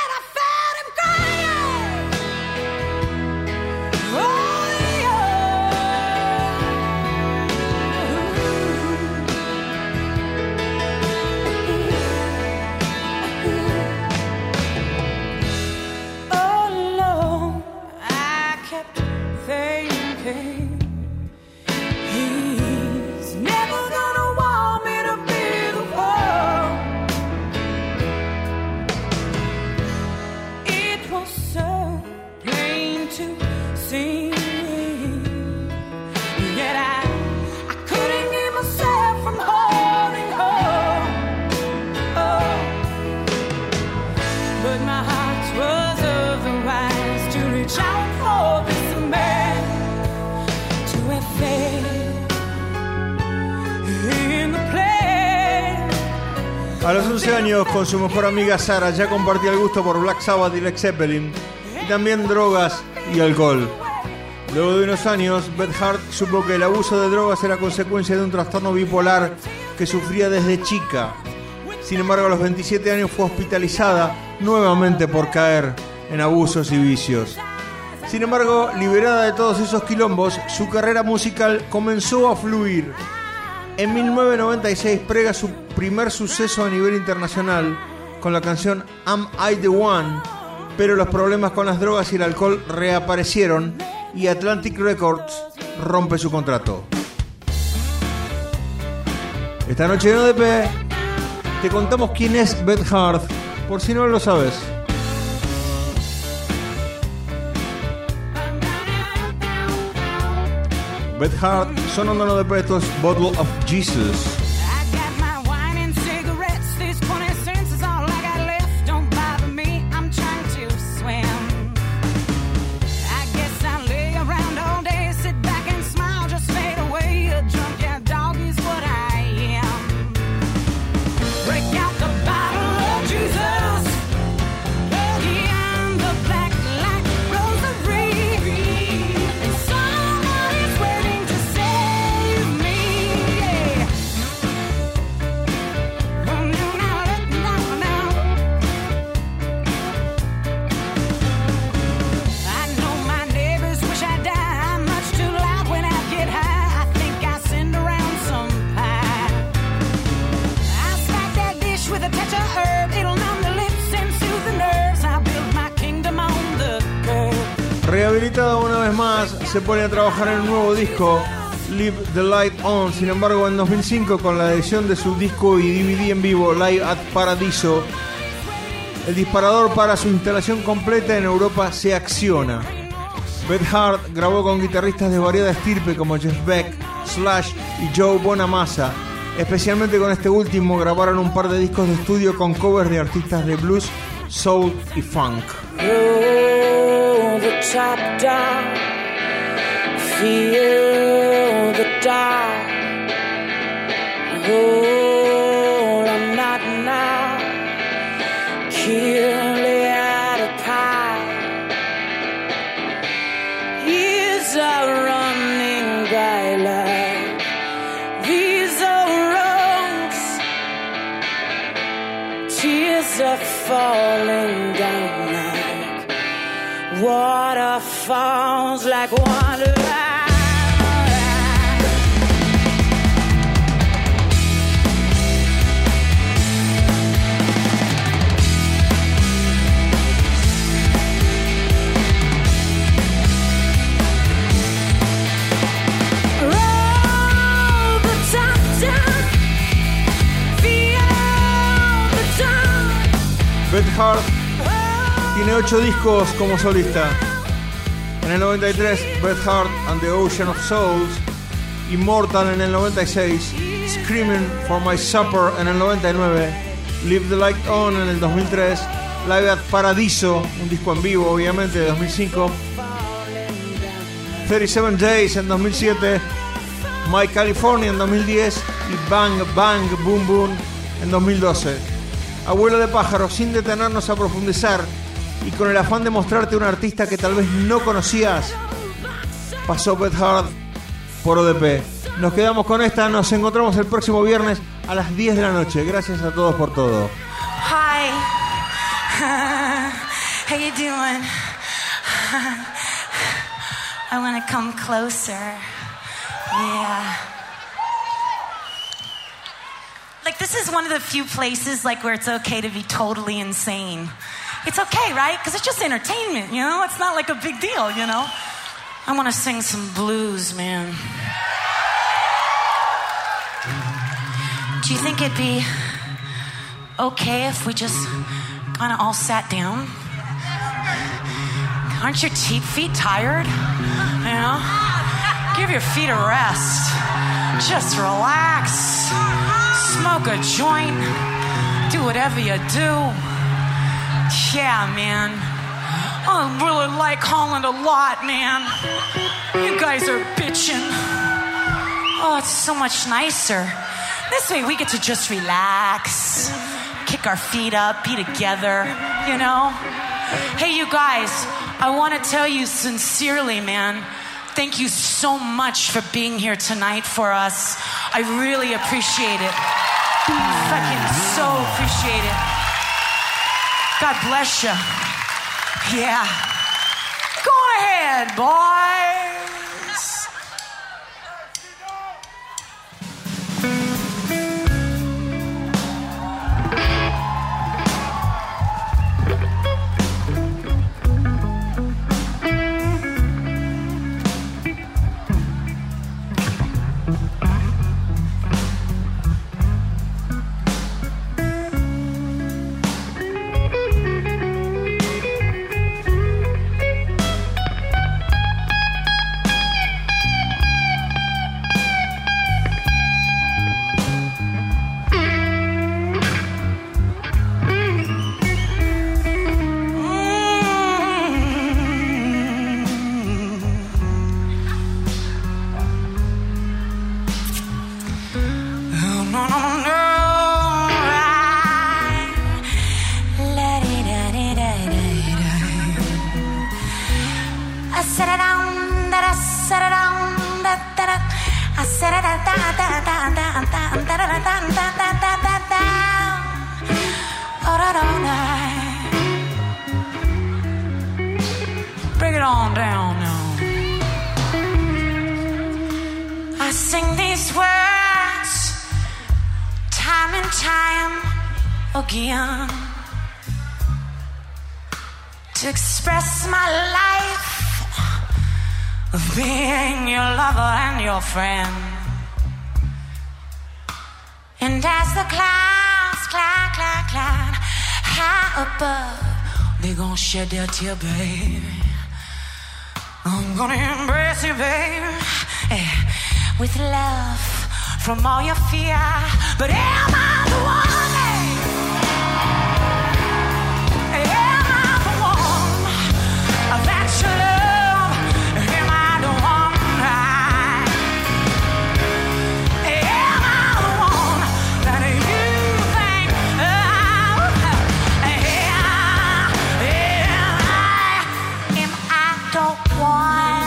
S1: A los once años, con su mejor amiga Sarah, ya compartía el gusto por Black Sabbath y Led Zeppelin, y también drogas y alcohol. Luego de unos años, Beth Hart supo que el abuso de drogas era consecuencia de un trastorno bipolar que sufría desde chica. Sin embargo, a los veintisiete años fue hospitalizada nuevamente por caer en abusos y vicios. Sin embargo, liberada de todos esos quilombos, su carrera musical comenzó a fluir. En mil novecientos noventa y seis prega su primer suceso a nivel internacional con la canción Am I the One, pero los problemas con las drogas y el alcohol reaparecieron y Atlantic Records rompe su contrato. Esta noche en O D P te contamos quién es Beth Hart, por si no lo sabes. Beth Hart sonando en O D P, estos Bottle of Jesus. Rehabilitada una vez más, se pone a trabajar en un nuevo disco, Leave the Light On. Sin embargo, en dos mil cinco, con la edición de su disco y D V D en vivo, Live at Paradiso, el disparador para su instalación completa en Europa se acciona. Beth Hart grabó con guitarristas de variada estirpe como Jeff Beck, Slash y Joe Bonamassa. Especialmente con este último grabaron un par de discos de estudio con covers de artistas de blues, soul y funk.
S15: The top down, feel the dark. Hold on, not now. Kill it out of pie. Years are running by like these old roads. Tears are falling down like waterfalls, like wonderland. Roll the top down, feel the dawn.
S1: Beth Hart tiene ocho discos como solista. En el noventa y tres, Beth Hart and the Ocean of Souls. Immortal en el noventa y seis. Screaming for My Supper en el noventa y nueve. Leave the Light On en el dos mil tres. Live at Paradiso, un disco en vivo obviamente de dos mil cinco. treinta y siete Days en dos mil siete. My California en dos mil diez y Bang Bang Boom Boom en dos mil doce. Abuelo de pájaro, sin detenernos a profundizar y con el afán de mostrarte un artista que tal vez no conocías, pasó Beth Hart por O D P. Nos quedamos con esta, nos encontramos el próximo viernes a las diez de la noche. Gracias a todos por todo.
S16: Hi. How you doing? I want to come closer. Yeah. Like, this is one of the few places, like, where it's okay to be totally insane. It's okay, right? Because it's just entertainment, you know? It's not like a big deal, you know? I want to sing some blues, man. Do you think it'd be okay if we just kind of all sat down? Aren't your te- feet tired? You know? Give your feet a rest. Just relax. Smoke a joint. Do whatever you do. Yeah, man. I really like Holland a lot, man. You guys are bitching. Oh, it's so much nicer. This way we get to just relax, kick our feet up, be together, you know? Hey, you guys, I want to tell you sincerely, man, thank you so much for being here tonight for us. I really appreciate it. Fucking so appreciate it. God bless you. Yeah. Go ahead, boys. Bring it on down now. I sing these words time and time again to express my life of being your lover and your friend. And as the clouds climb, climb, climb high above, they gon' shed their tear, baby. I'm gonna embrace you, baby, eh, with love from all your fear. But am I the one? Eh? Am I the one that you love? Am I the one? Am I the one that you think? Oh, am I? Am I the one?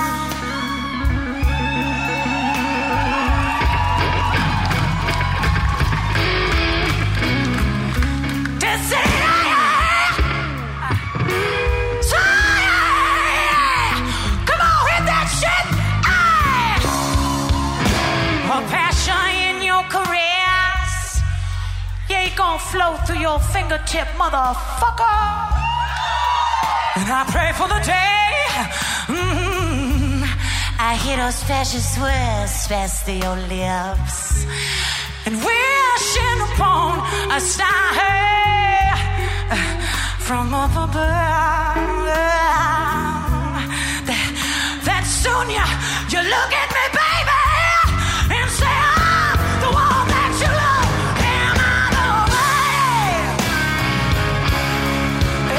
S16: Gonna flow through your fingertip, motherfucker. And I pray for the day mm-hmm. I hear those precious words pass through your lips, and wishing upon a star from up above. That, that soon you, you look at me, baby, and say I'm the one that you love.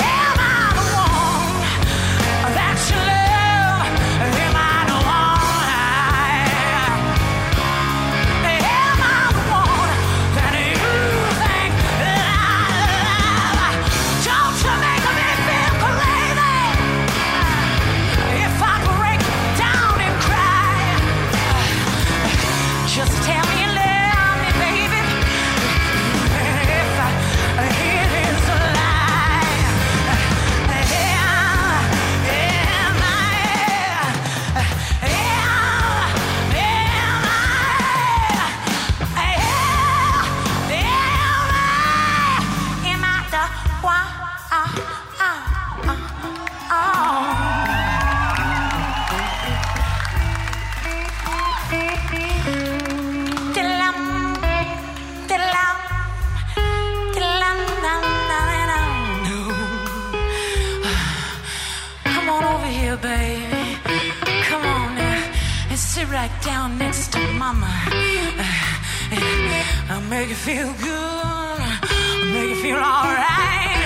S16: down next to mama. Uh, and I'll make you feel good. I'll make you feel alright.